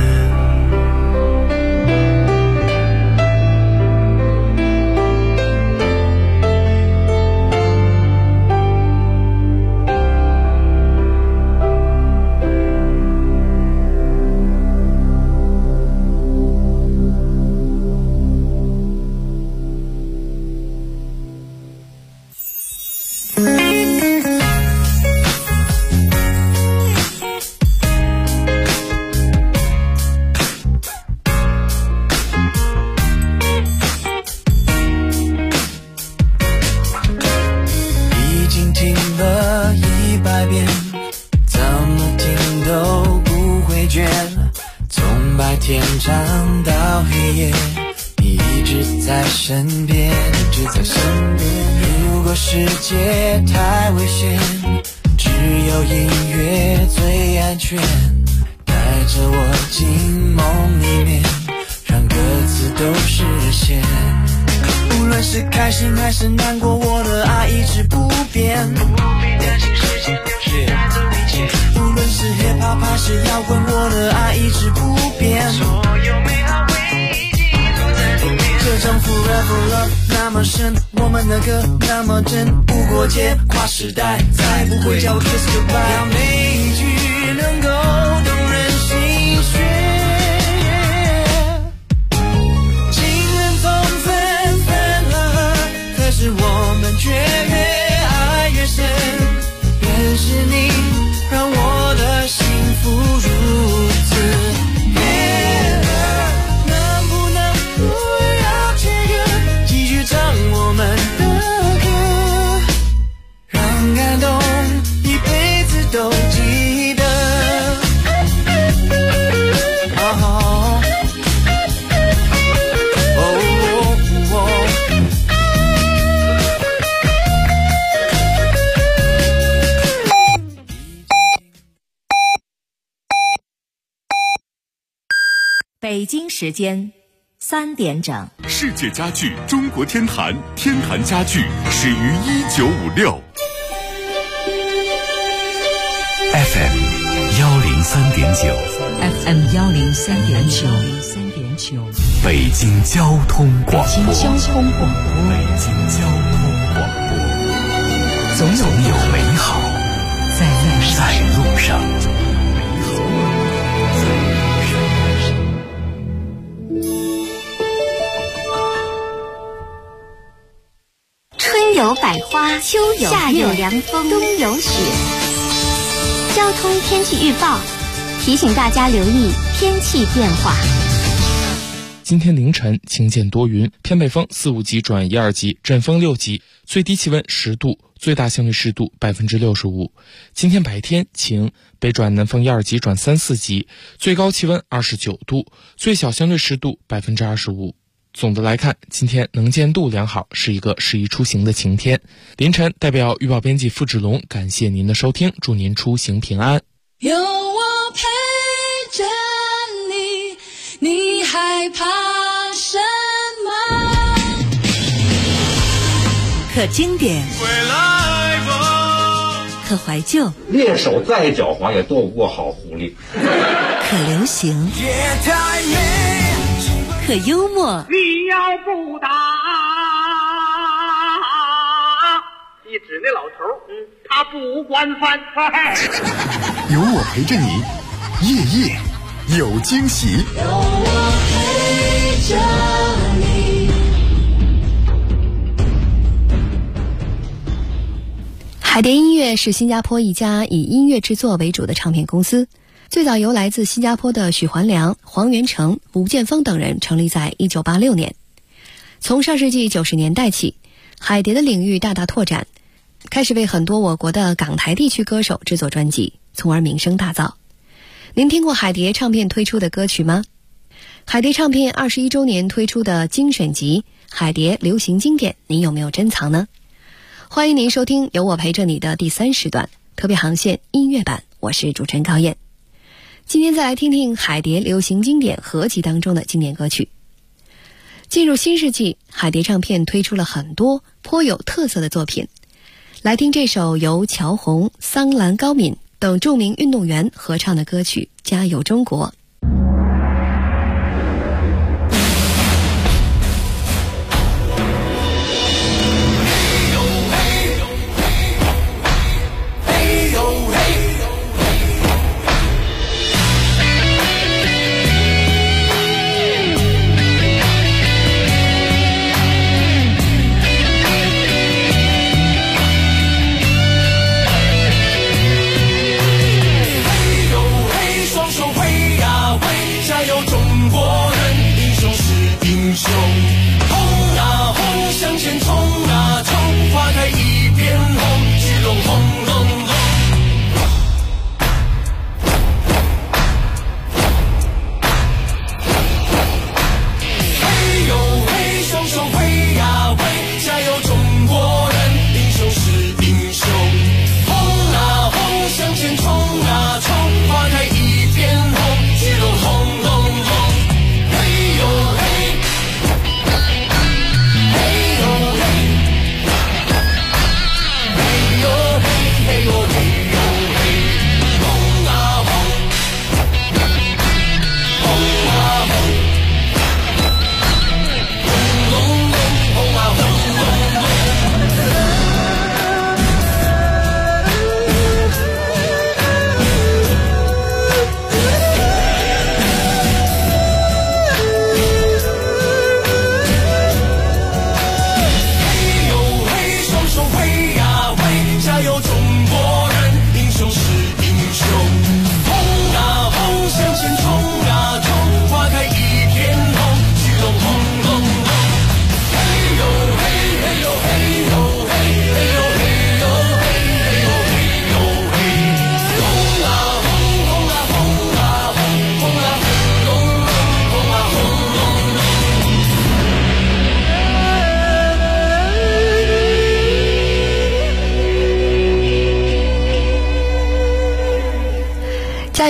V: 身边，就在身边。如果世界太危险，只有音乐最安全，带着我进梦里面，让歌词都实现。无论是开心还是难过，我的爱一直不变，不必担心时间流逝带走一切。无论是 hip hop 还是摇滚，我的爱一直不变，所有美好回忆记录在里面。这种 forever love 那么深，我们的歌那么真，无国界跨时代，再不会叫我 kiss goodbye。让每一句能够动人心弦。可是我们却越爱越深，原是你让我的幸福如此。能不能不要切割，继续唱我们的歌，让感动一辈子都记得。
A: 北京时间3点整，
K: 世界家具中国天坛，天坛家具始于1956。FM 103.9
A: FM 103.9，
K: 北京交通广播，
A: 北京交通广播，总有美好在路上。
F: 春有百花，秋有夏有凉风，冬有雪。交通天气预报提醒大家留意天气变化。
E: 今天凌晨晴见多云，偏北风4、5级转1、2级，阵风6级，最低气温10度，最大相对湿度65%。今天白天晴，北转南风1、2级转3、4级，最高气温29度，最小相对湿度25%。总的来看，今天能见度良好，是一个适宜出行的晴天。凌晨代表预报编辑付志龙感谢您的收听，祝您出行平安。
H: 有我陪着你，你害怕什么？
A: 可经典，可怀旧，
I: 猎手再狡猾也斗不过好狐狸。
A: 可流行，可幽默。
J: 你要不打，一指那老头，他不管饭。
K: 有我陪着你，夜夜有惊喜。
H: 有我陪着你。
B: 海蝶音乐是新加坡一家以音乐制作为主的唱片公司，最早由来自新加坡的许环良、黄元成、吴建峰等人成立在1986年。从上世纪90年代起，海蝶的领域大大拓展，开始为很多我国的港台地区歌手制作专辑，从而名声大噪。您听过海蝶唱片推出的歌曲吗？海蝶唱片21周年推出的精选集《海蝶流行经典》，您有没有珍藏呢？欢迎您收听由我陪着你的第3时段特别航线音乐版，我是主持人高燕。今天再来听听海蝶流行经典合集当中的经典歌曲。进入新世纪，海蝶唱片推出了很多颇有特色的作品。来听这首由乔红、桑兰、高敏等著名运动员合唱的歌曲《加油中国》。
V: 双手挥呀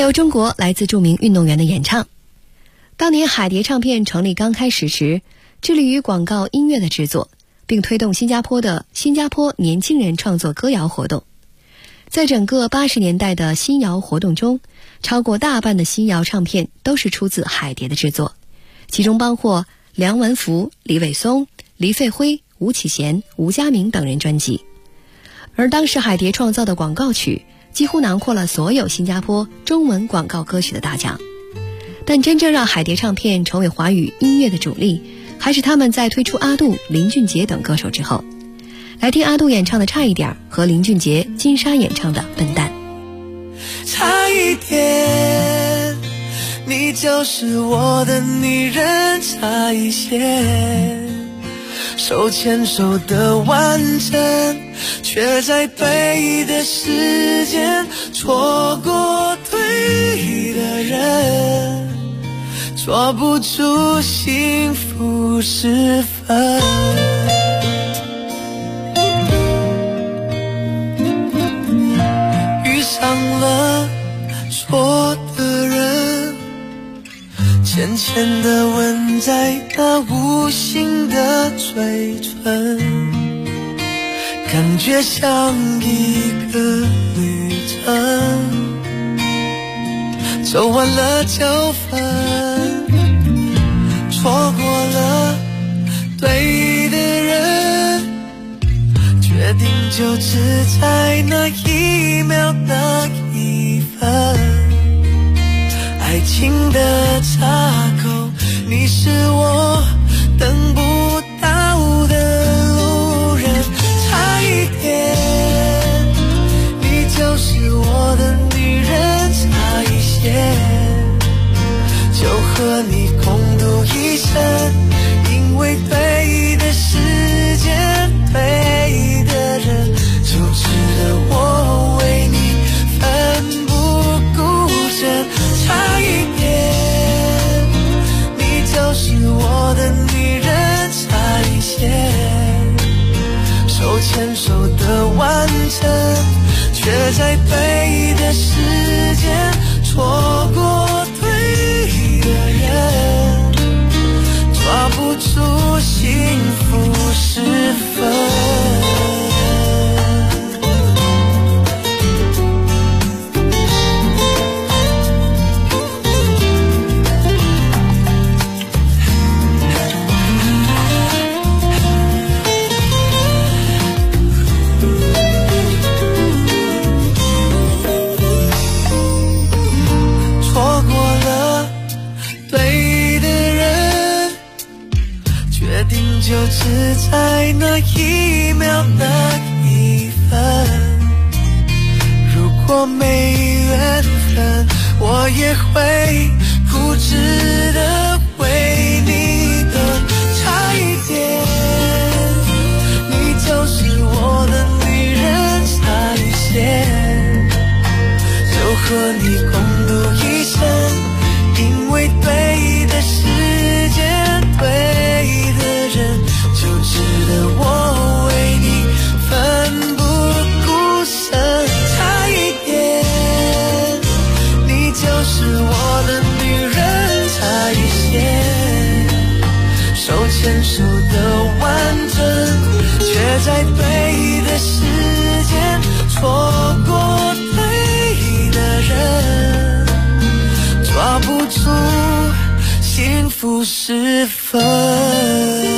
B: 有中国来自著名运动员的演唱。当年海蝶唱片成立刚开始时，致力于广告音乐的制作，并推动新加坡年轻人创作歌谣活动。在整个80年代的新谣活动中，超过大半的新谣唱片都是出自海蝶的制作，其中包括梁文福、李伟松、黎费辉、吴启贤、吴佳明等人专辑。而当时海蝶创造的广告曲几乎囊括了所有新加坡中文广告歌曲的大奖。但真正让海蝶唱片成为华语音乐的主力，还是他们在推出阿杜、林俊杰等歌手之后。来听阿杜演唱的《差一点》和林俊杰、金莎演唱的《笨蛋》。
V: 差一点，你就是我的女人，差一些，手牵手的完整，却在对的时间错过对的人，抓不住幸福时分。遇上了错的人，浅浅的吻在那无形的嘴唇，感觉像一个旅程，走完了9分，错过了对的人，决定就只在那一秒那一分，爱情的岔口，你是我等不到的路人，差一点，你就是我的女人，差一些，就和你共度一生，因为对的时间，对的人，就值得我为你奋不顾身，差一点，你就是我的女人，差一些，手牵手的完整，却在对的时间错过对的人，抓不住幸福时分。就只在那一秒那一分，如果没缘分，我也会固执的为你等，差一点，你就是我的女人，差一些，就和你共度一生，因为对的时间，对的人，就值得我为你奋不顾身，差一点，你就是我的女人，差一些，手牵手的完整，却在对的时间错过对的人，抓不住幸福时分。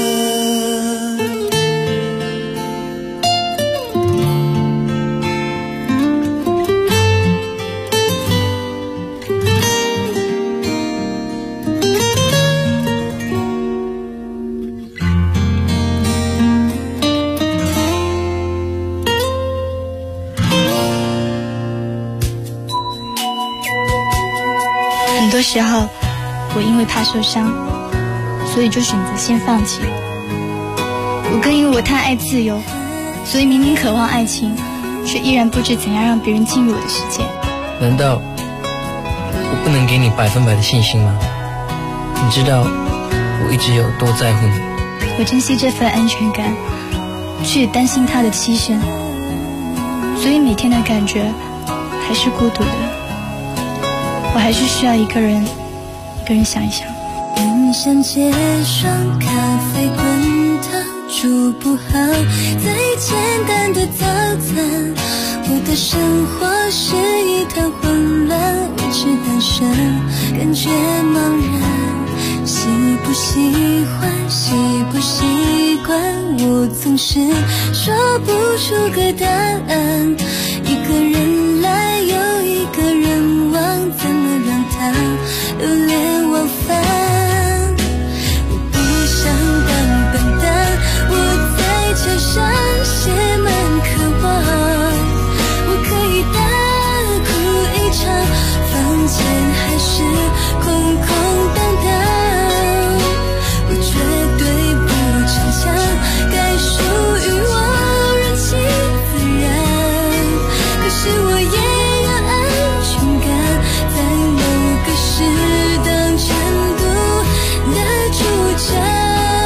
G: 很多时候，我因为怕受伤，所以就选择先放弃。我更因为我太爱自由，所以明明渴望爱情，却依然不知怎样让别人进入我的世界。
M: 难道我不能给你100%的信心吗？你知道我一直有多在乎你。
G: 我珍惜这份安全感，却也担心他的牺牲，所以每天的感觉还是孤独的。 我还是需要一个人想一想。
L: 人生街上咖啡滚烫，煮不好最简单的早餐。我的生活是一团混乱，维持单身感觉茫然。喜不喜欢，习不习惯，我总是说不出个答案。一个人来又一个人往，怎么让他流连忘返？我不想当笨蛋，我在墙上写满渴望。我可以大哭一场，房间还是空空荡荡。我绝对不逞强，该属于我顺其自然。可是我也有安全感，在某个适当程度的主张。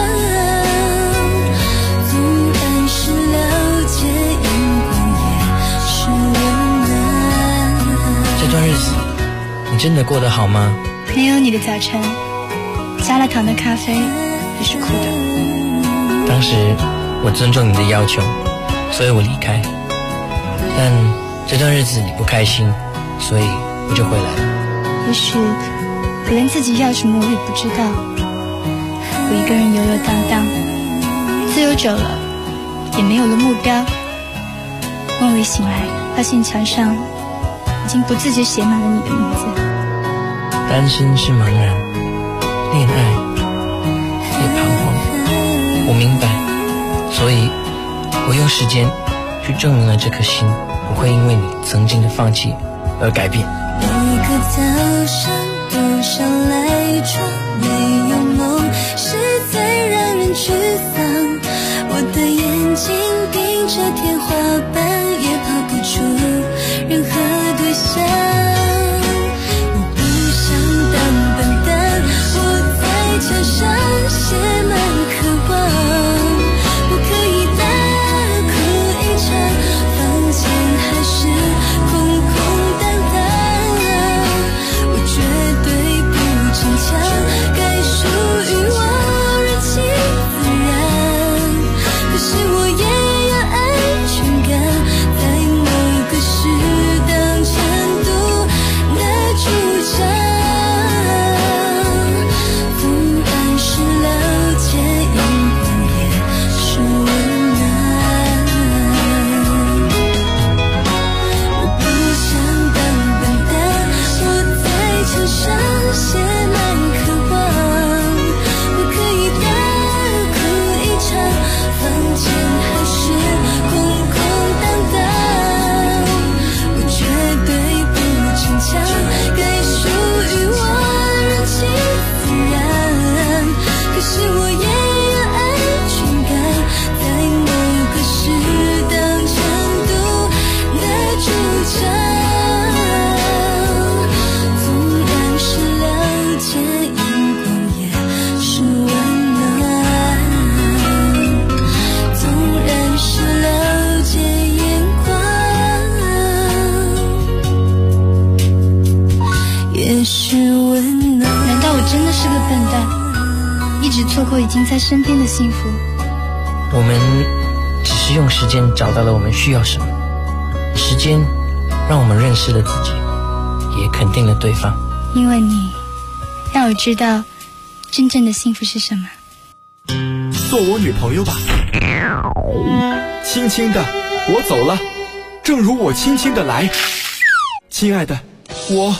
L: 纵然是了解，眼光也是温暖。
M: 这段日子你真的过得好吗？
G: 没有你的早晨，加了糖的咖啡也是苦的。
M: 当时我尊重你的要求，所以我离开。但这段日子你不开心，所以我就回来了。
G: 也许我连自己要什么我也不知道。我一个人游游荡荡，自由久了也没有了目标。梦里醒来，发现墙上已经不自觉写满了你的名字。
M: 单身是茫然，恋爱也彷徨。我明白，所以我用时间去证明了这颗心不会因为你曾经的放弃而改变。
L: 每个早上都想赖床，没有梦是最让人沮丧。我的眼睛盯着天花板，也跑不出任何对象。我不想当笨蛋，我在墙上写满渴望。我可以大哭一场，房间还是空空荡荡。我绝对不逞强，该属于我顺其自然。可是我也有安全感，在某个适当程度的主张。纵然是了解，眼光也是温暖。我不想当笨蛋，我在墙上写满渴望。我可以大哭一场，房间还是空空荡荡。我绝对不逞强，该属于我顺其自然。可是我也有安全感，在某个适当程度的主张。纵然是了解，眼光也是温暖。纵然是了解，眼光也是温暖。
G: 难道我真的是个笨蛋，一直错过已经在身边的幸福？
M: 我们只是用时间找到了我们需要什么，时间让我们认识了自己，也肯定了对方。
G: 因为你让我知道真正的幸福是什么。
K: 做我女朋友吧。轻轻的，我走了，正如我轻轻的来。亲爱的，我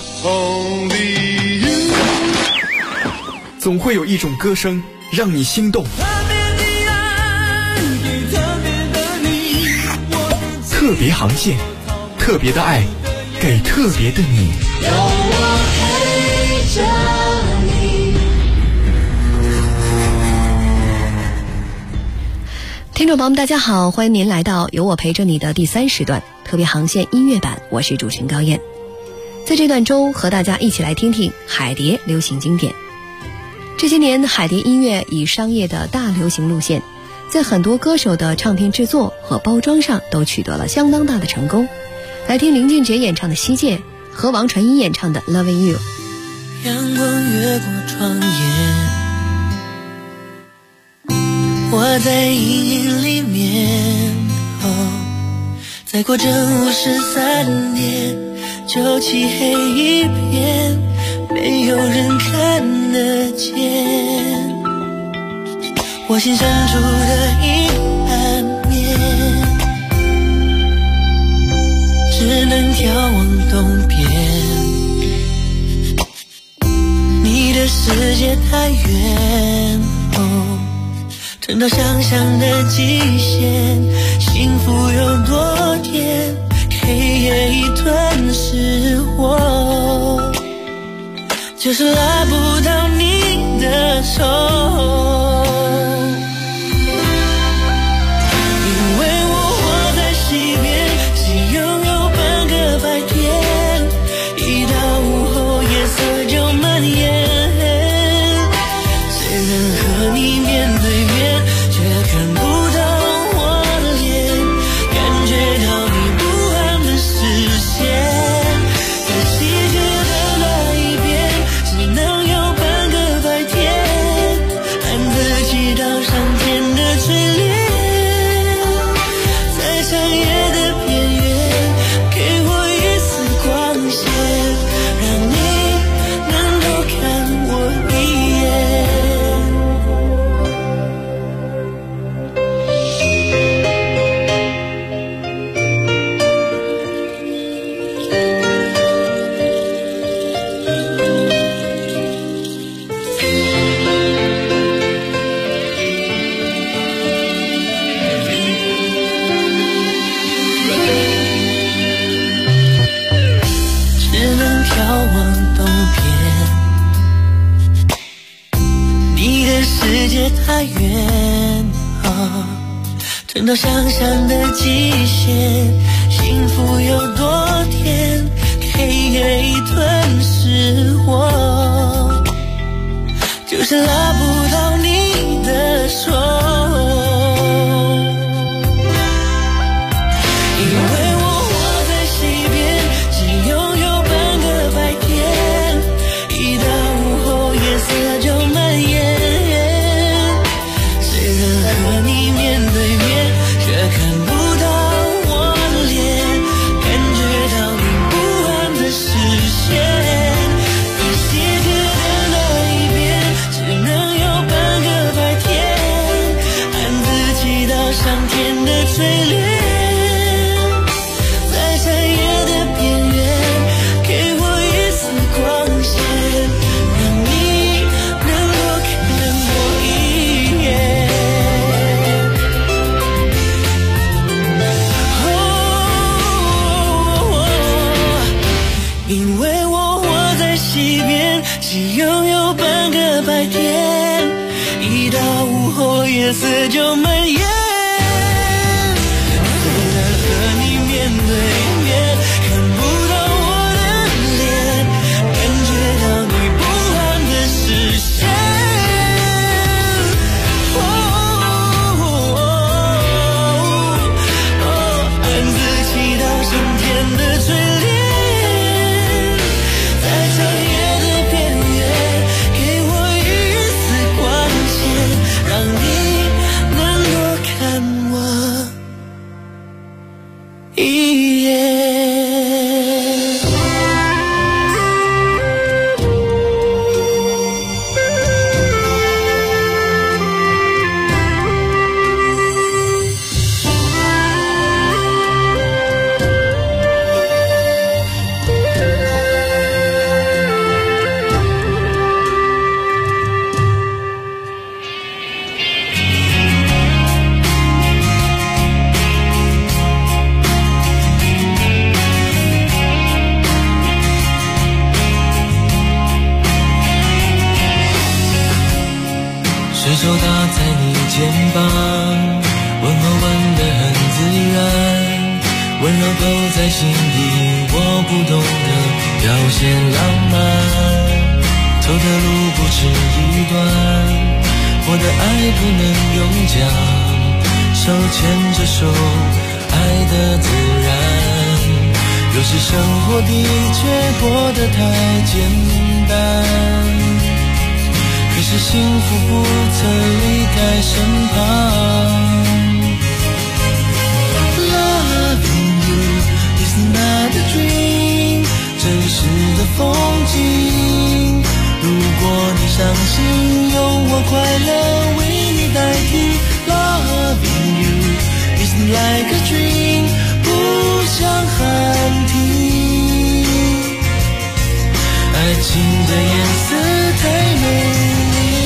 K: 总会有一种歌声让你心动。特别航线，特别的爱，给特别的你。
L: 让我陪着你。
B: 听众朋友们大家好，欢迎您来到有我陪着你的第3时段特别航线音乐版，我是主持人高燕。在这段中和大家一起来听听海蝶流行经典。这些年海蝶音乐以商业的大流行路线，在很多歌手的唱片制作和包装上都取得了相当大的成功。来听林俊杰演唱的《西界》， 和王传一演唱的 Loving You。
T: 阳光越过窗沿，我在阴影里面，再过正53年就漆黑一片，没有人看得见我心深处的阴暗面，只能眺望东边。你的世界太远，撑到想象的极限，幸福有多甜，黑夜已吞噬我，就是拉不到你的手，因为我活在西边，只拥有半个白天，一到午后夜色就蔓延，虽然和你面对面，却看不到我脸，感觉到你不安的视线，仔细觉得那一边只能有半个白天，暗自祈祷上天的垂怜，在长夜的边缘给我一丝光线，让你能多看我一眼。只能眺望东边，你的世界太远，撑到想象的极限，幸福有多甜，黑夜已吞噬我，就是拉不到你的手，因为我活在西边，只拥有半个白天，一到午后夜色就蔓延，虽然和你面对面，却看不到我脸，感觉到你不安的视线，仔细觉得那一边只能有半个白天，暗自祈祷上天的垂怜，在长夜的边缘给我一丝光线，让你能多看我一眼。因为我活在西边，只拥有半个白天，一到午后夜色就蔓延，虽然和你面对面，看不到我的脸，感觉到你不安的视线，暗自祈祷上天的垂怜，在长夜的边缘给我一丝光线，让你能多看我一眼。 手搭在你肩膀，问候问得很自然，温柔都在心底，我不懂得表现浪漫，走的路不止一段，我的爱不能用讲，手牵着手，爱的自然， 有时生活的确过得太简单，可是幸福不曾离开身旁。Loving you is not a dream， 真实的风景。如果你伤心，有我快乐为你代替。Loving you is like a dream， 不想喊停。爱情的颜色太美丽。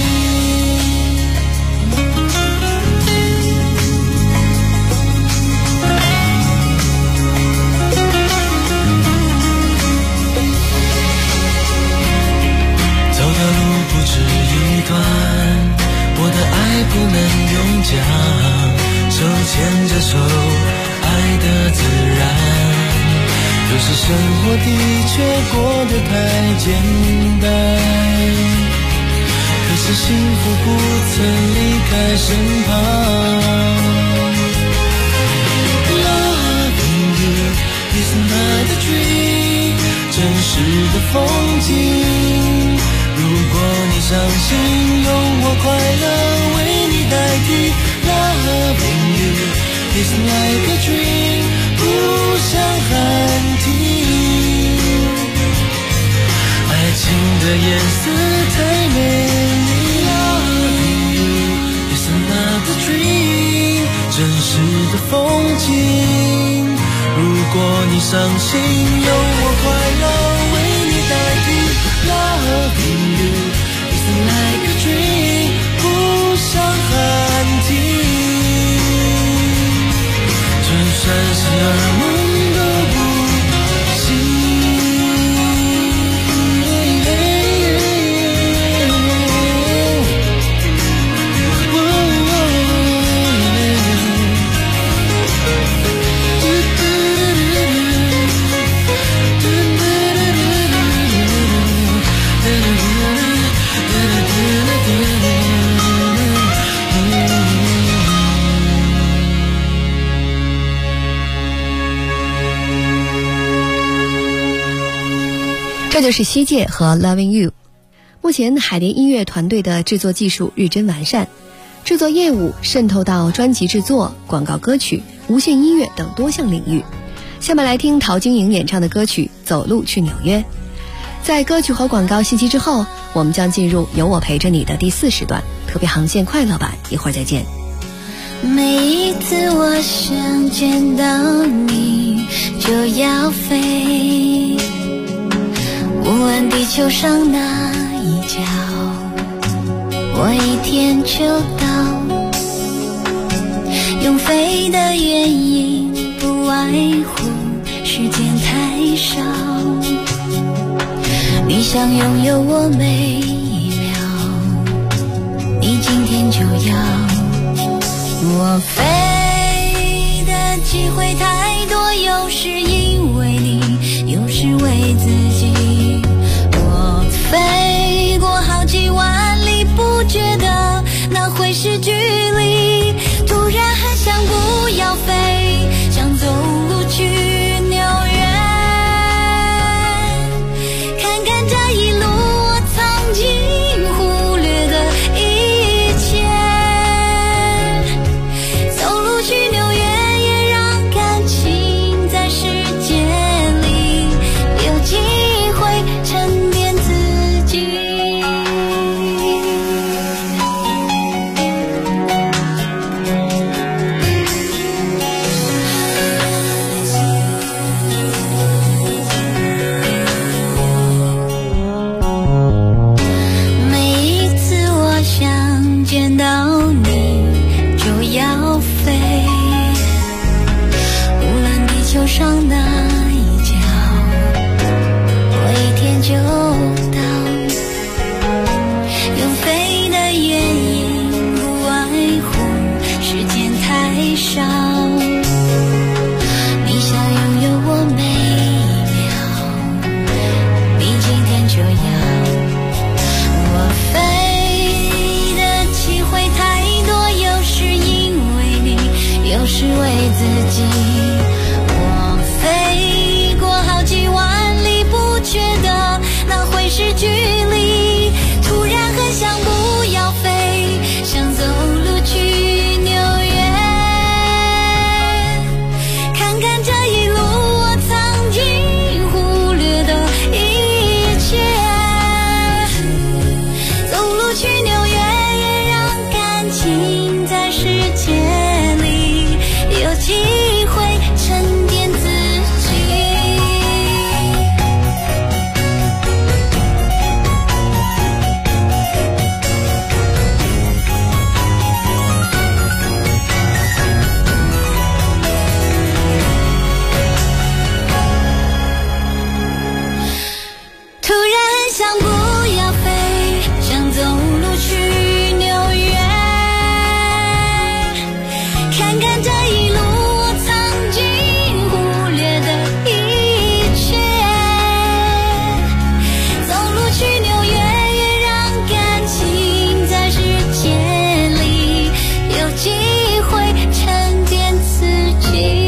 T: 走的路不止一段，我的爱不能用讲，手牵着手，爱的自然。有时生活的确过得太简单，可是幸福不曾离开身旁。Loving you is not a dream， 真实的风景。如果你伤心，有我快乐为你代替。Loving you is like a dream， 不想喊停。爱情的颜色太美丽。Loving you is not a dream， 真实的风景。如果你伤心，有我快乐为你代替。Loving you is like a dream， 不想喊停。就算是噩梦都不行。
B: 这就是西界和 Loving You。 目前海蝶音乐团队的制作技术日臻完善，制作业务渗透到专辑制作、广告歌曲、无线音乐等多项领域。下面来听陶晶莹演唱的歌曲《走路去纽约》。在歌曲和广告信息之后，我们将进入有我陪着你的第4时段特别航线快乐版，一会儿再见。
L: 每一次我想见到你就要飞，无论地球上哪一角，我一天就到。用飞的原因不外乎时间太少，你想拥有我每一秒，你今天就要。我飞的机会太多，有时因为你，有时为自己。我飞过好几万里，不觉得那会是距离，突然很想不要飞，想走路去纽约，看看这一路我曾经忽略的一切。走路去纽约，也让感情在世界里有机会沉淀自己。每一次我想见到你就要飞，无论地球上哪一角，我一天就到。用飞的原因不外乎时间太少，你想拥有我每一秒，你今天就要。我飞的机会太多，有时因为你，有时为自己。我飞过几万里，不觉得那会是距离。突然很想不要飞，想走路去纽约，看看这一路我曾经忽略的一切。走路去纽约，也让感情在世界里有机会沉淀自己。突然想不要飞，想走路去纽约，看看这一路我曾经忽略的一切。走路去纽约，也让感情在世界里有机会沉淀自己。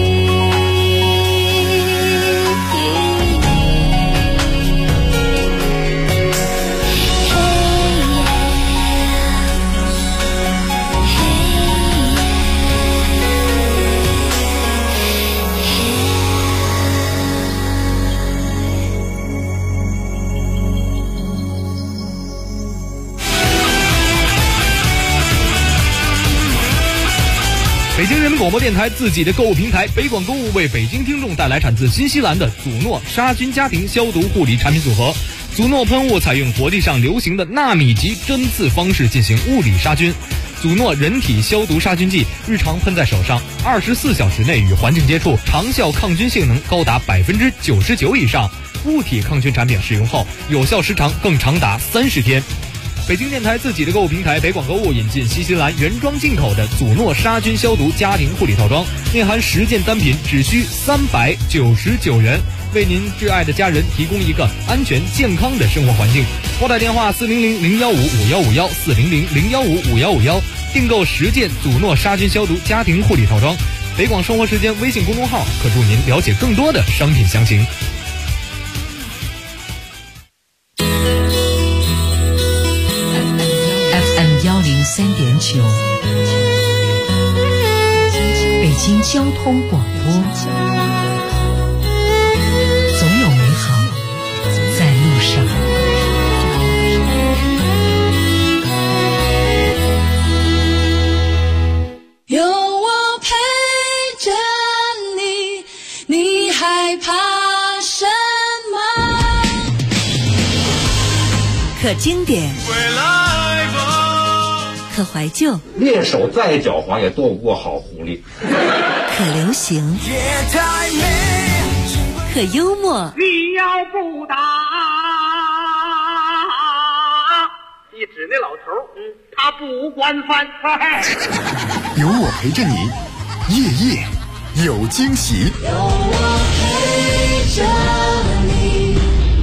C: 北京人民广播电台自己的购物平台北广购物为北京听众带来产自新西兰的祖诺杀菌家庭消毒护理产品组合。祖诺喷雾采用国际上流行的纳米级针刺方式进行物理杀菌。祖诺人体消毒杀菌剂日常喷在手上，24小时内与环境接触，长效抗菌性能高达99%以上。物体抗菌产品使用后，有效时长更长达30天。北京电台自己的购物平台北广购物引进新西兰原装进口的祖诺杀菌消毒家庭护理套装，内含10件单品，只需399元，为您挚爱的家人提供一个安全健康的生活环境。拨打电话400-015-5151 400-015-5151，订购10件祖诺杀菌消毒家庭护理套装。北广生活时间微信公众号可助您了解更多的商品详情。
U: 103.9，北京交通广播，总有美好在路上。
H: 有我陪着你，你害怕什么？
A: 可经典，可怀旧，
I: 猎手再狡猾也斗不过好狐狸。
A: 可流行，可幽默。
J: 你要不打，一指那老头，他不惯犯。
K: 有我陪着你，夜夜有惊喜。
L: 有我陪着你。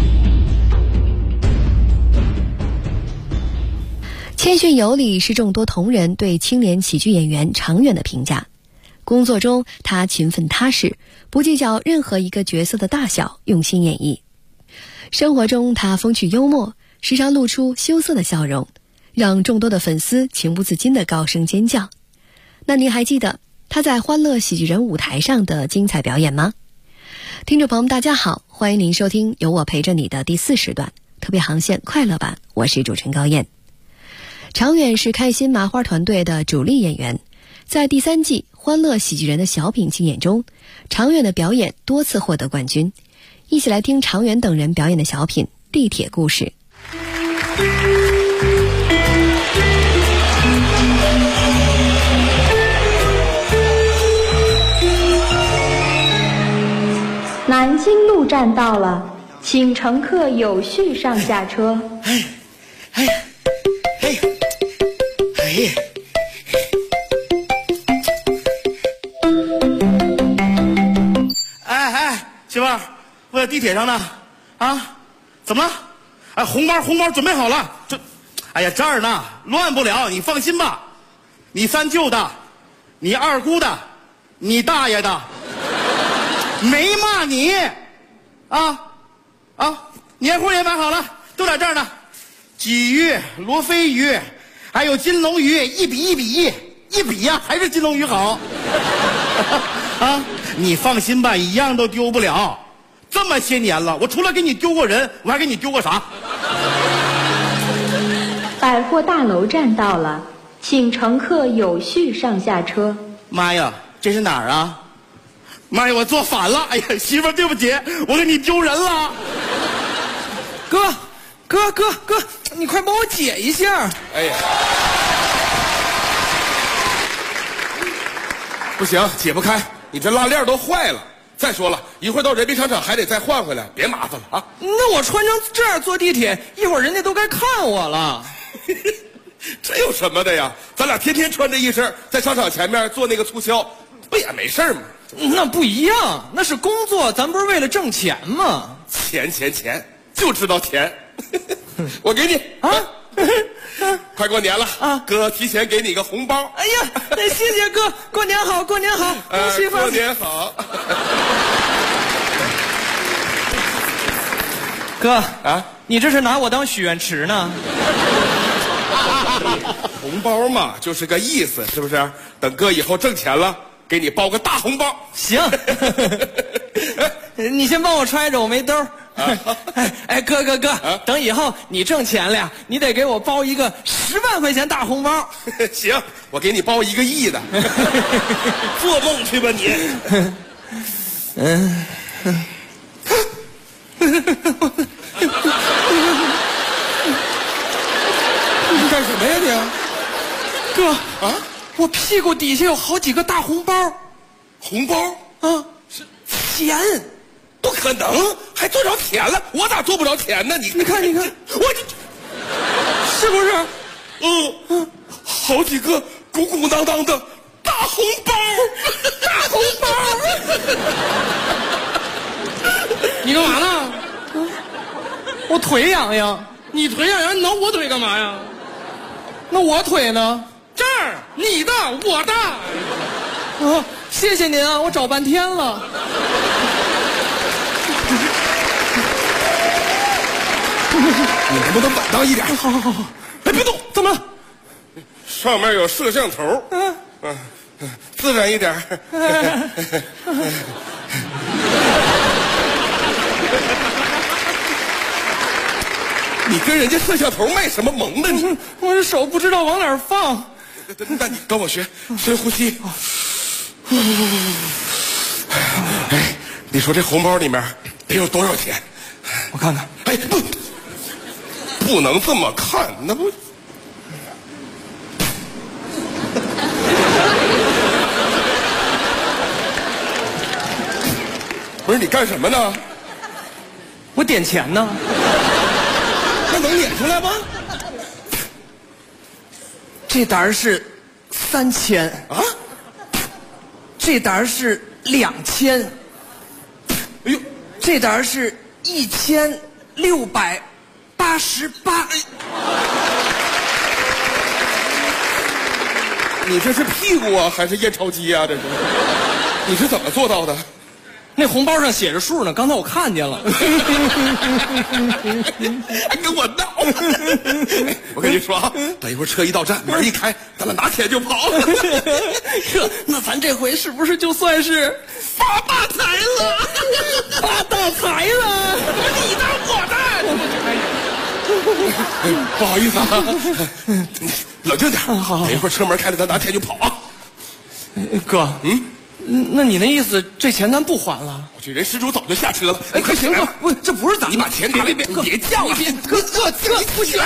B: 谦逊有礼是众多同仁对青年喜剧演员常远的评价。工作中他勤奋踏实，不计较任何一个角色的大小，用心演绎。生活中他风趣幽默，时常露出羞涩的笑容，让众多的粉丝情不自禁地高声尖叫。那您还记得他在欢乐喜剧人舞台上的精彩表演吗？听众朋友们大家好，欢迎您收听有我陪着你的第4时段特别航线快乐版，我是主持人高燕。常远是开心麻花团队的主力演员，在第3季欢乐喜剧人的小品竞演中，常远的表演多次获得冠军。一起来听常远等人表演的小品《地铁故事》。
W: 南京路站到了，请乘客有序上下车。
P: 媳妇儿，我在地铁上呢，啊，怎么了？哎，红包准备好了，哎呀，这儿呢，乱不了，你放心吧。你3舅的，你2姑的，你大爷的，没骂你， 年货也买好了，都在这儿呢。鲫鱼、罗非鱼，还有金龙鱼，1比1比1比呀，还是金龙鱼好。你放心吧，一样都丢不了。这么些年了，我除了给你丢过人，我还给你丢过啥？
W: 百货大楼站到了，请乘客有序上下车。
P: 妈呀，这是哪儿啊？妈呀，我坐反了！哎呀，媳妇儿，对不起，我给你丢人了。
M: 哥，你快帮我解一下。
Q: 哎呀，不行，解不开，你这拉链都坏了。再说了，一会儿到人民商场还得再换回来，别麻烦了啊。
M: 那我穿成这样坐地铁，一会儿人家都该看我了。
Q: 这有什么的呀？咱俩天天穿这一身，在商场前面做那个促销，不也没事吗？
M: 那不一样，那是工作，咱不是为了挣钱吗？
Q: 钱，就知道钱。我给你啊，快过年了啊，哥提前给你个红包。
M: 哎呀，谢谢哥，过年好，恭喜发财。
Q: 过年好。
M: 哥啊，你这是拿我当许愿池呢？
Q: 红包嘛，就是个意思，是不是？等哥以后挣钱了，给你包个大红包。
M: 行，你先帮我揣着，我没兜。哎，哥，等以后你挣钱了呀，你得给我包一个10万块钱大红包。
Q: 行，我给你包1个亿的。做梦去吧你。你干什么呀你？
M: 哥啊，我屁股底下有好几个大红包。
Q: 红包
M: 啊？是钱？
Q: 不可能，还做着钱了？我咋做不着钱呢？你
M: 看，我是不是？
Q: 好几个鼓鼓囊囊的大红包，大红包。
M: 你干嘛呢？我腿痒痒。你腿痒痒，你挠我腿干嘛呀？那我腿呢？这儿，你的，我的。谢谢您啊，我找半天了。
Q: 你能不能稳当一点？
M: 好。
Q: 哎，别动！
M: 怎么了？
Q: 上面有摄像头。自然一点。你跟人家摄像头卖什么萌呢？你
M: 我这手不知道往哪儿放。
Q: 那你跟我学，深呼吸。哎，你说这红包里面得有多少钱？
M: 我看看。
Q: 哎，不能这么看，那不。不是你干什么呢？
M: 我点钱呢。
Q: 那能撵出来吗？
M: 这沓是3000啊，这沓是2000，
Q: 哎呦，
M: 这沓是1688。
Q: 你这是屁股啊，还是验钞机啊？这是，你是怎么做到的？
M: 那红包上写着数呢，刚才我看见了。
Q: 还跟我闹！我跟你说啊，等一会儿车一到站，门一开，咱俩拿钱就跑。
M: 哥，那咱这回是不是就算是
Q: 发大财了？
M: 发大财了！
Q: 你的我的。不好意思啊，冷静点。
M: 好，
Q: 等一会儿车门开了，咱拿钱就跑啊。
M: 哥，那你那意思，这钱咱不还了？
Q: 我去，人失主早就下车了。
M: 哎，快行了，不，这不是咱们。
Q: 你把钱拿来，别叫了，
M: 哥，不行，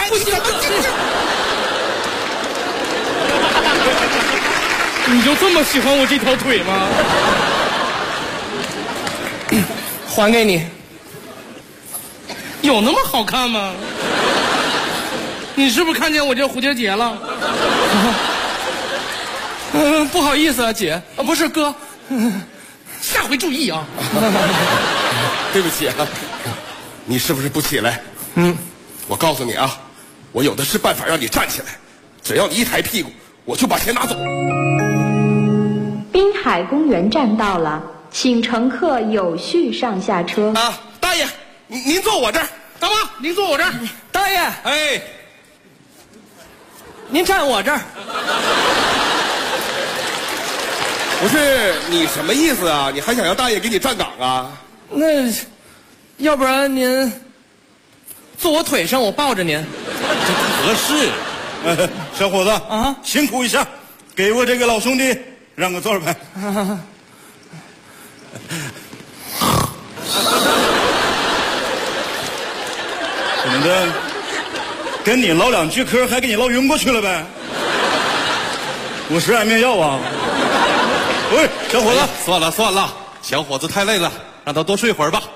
M: 你就这么喜欢我这条腿吗？还给你。有那么好看吗？你是不是看见我这蝴蝶结了？不好意思啊，姐啊，不是哥，下回注意啊。
Q: 对不起啊，你是不是不起来？我告诉你啊，我有的是办法让你站起来，只要你一抬屁股，我就把钱拿走。
W: 滨海公园站到了，请乘客有序上下车。
Q: 大您坐我这儿。
P: 大妈，您坐我这儿。
M: 大爷，
Q: 哎，
M: 您站我这儿。
Q: 不是你什么意思啊？你还想让大爷给你站岗啊？
M: 那要不然您坐我腿上，我抱着您。
P: 这不合适。小伙子啊，辛苦一下，给我这个老兄弟让个座呗。怎么的？跟你唠两句嗑，还给你唠晕过去了呗？50安眠药啊！喂，小伙子，
O: 算了算了，小伙子太累了，让他多睡会儿吧。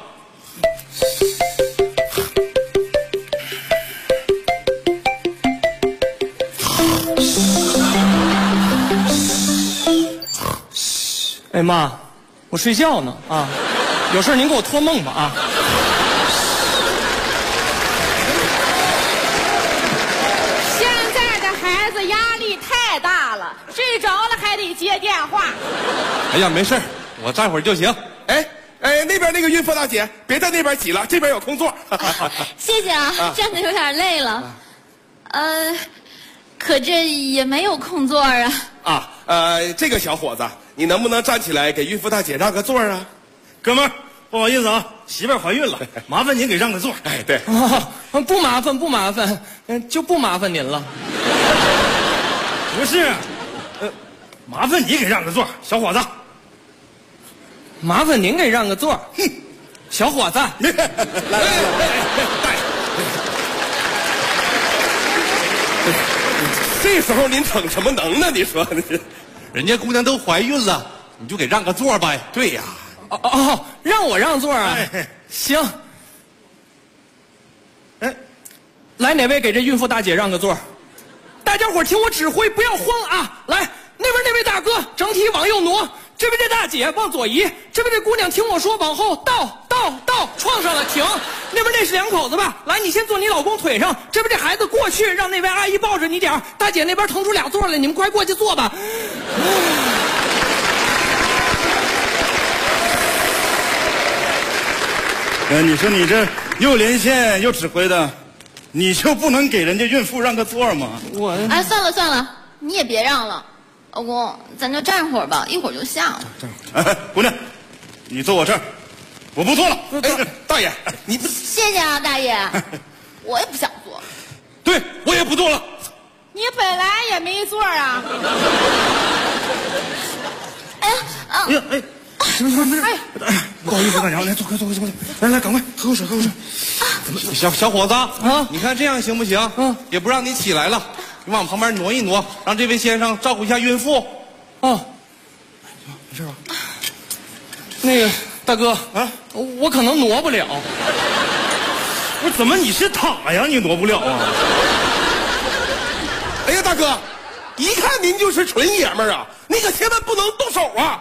M: 哎妈，我睡觉呢啊，有事您给我托梦吧啊。
N: 现在的孩子压力太大了，睡着了还得接电话。
O: 哎呀，没事，我站会儿就行。
Q: 哎，那边那个孕妇大姐，别在那边挤了，这边有空座。
R: 谢谢啊，站着有点累了。可这也没有空座啊。
Q: 这个小伙子，你能不能站起来给孕妇大姐让个座啊？
P: 哥们儿，不好意思啊，媳妇儿怀孕了，麻烦您给让个座。
Q: 哎，对，
M: 不麻烦不麻烦，就不麻烦您了。
P: 不是，麻烦你给让个座，小伙子。
M: 麻烦您给让个座，小伙子。
Q: 来，这时候您逞什么能呢？你说，
O: 人家姑娘都怀孕了，你就给让个座呗。
Q: 对呀。
M: 让我让座啊？行。来，哪位给这孕妇大姐让个座？大家伙听我指挥，不要慌啊！来，那边那位大哥，整体往右挪；这边这大姐往左移；这边这姑娘听我说，往后倒，撞上了停。那边那是两口子吧？来，你先坐你老公腿上，这边这孩子过去，让那位阿姨抱着你点儿。大姐那边腾出俩座来，你们快过去坐吧。
P: 你说你这又连线又指挥的，你就不能给人家孕妇让个座吗？
R: 哎，算了，你也别让了，老公，咱就站会儿吧，一会儿就下了。
P: 姑娘，你坐我这儿，我不坐了。
Q: 大爷，你
R: 谢谢啊，大爷，我也不想坐。
P: 对，我也不坐了。
N: 你本来也没座啊。
P: 不好意思，大娘，来坐，快坐，来，赶快喝口水。
O: 小伙子啊，你看这样行不行？也不让你起来了，你往旁边挪一挪，让这位先生照顾一下孕妇。
M: 没事吧？那个大哥啊，我可能挪不了。
P: 我怎么你是塔呀？你挪不了啊？
Q: 哎呀，大哥，一看您就是纯爷们儿啊，你可千万不能动手啊！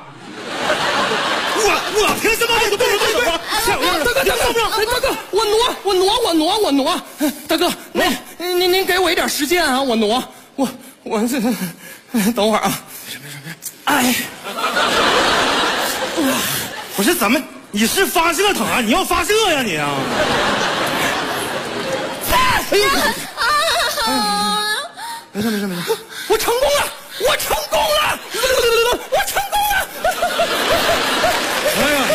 P: 我凭什么不动手？
M: 大哥，我挪。大哥，您给我一点时间啊，我挪，我等会儿啊。哎，
P: 不是，咱们你是发射塔，你要发射呀你啊！没事，
M: 我成功了！
P: 哎呀，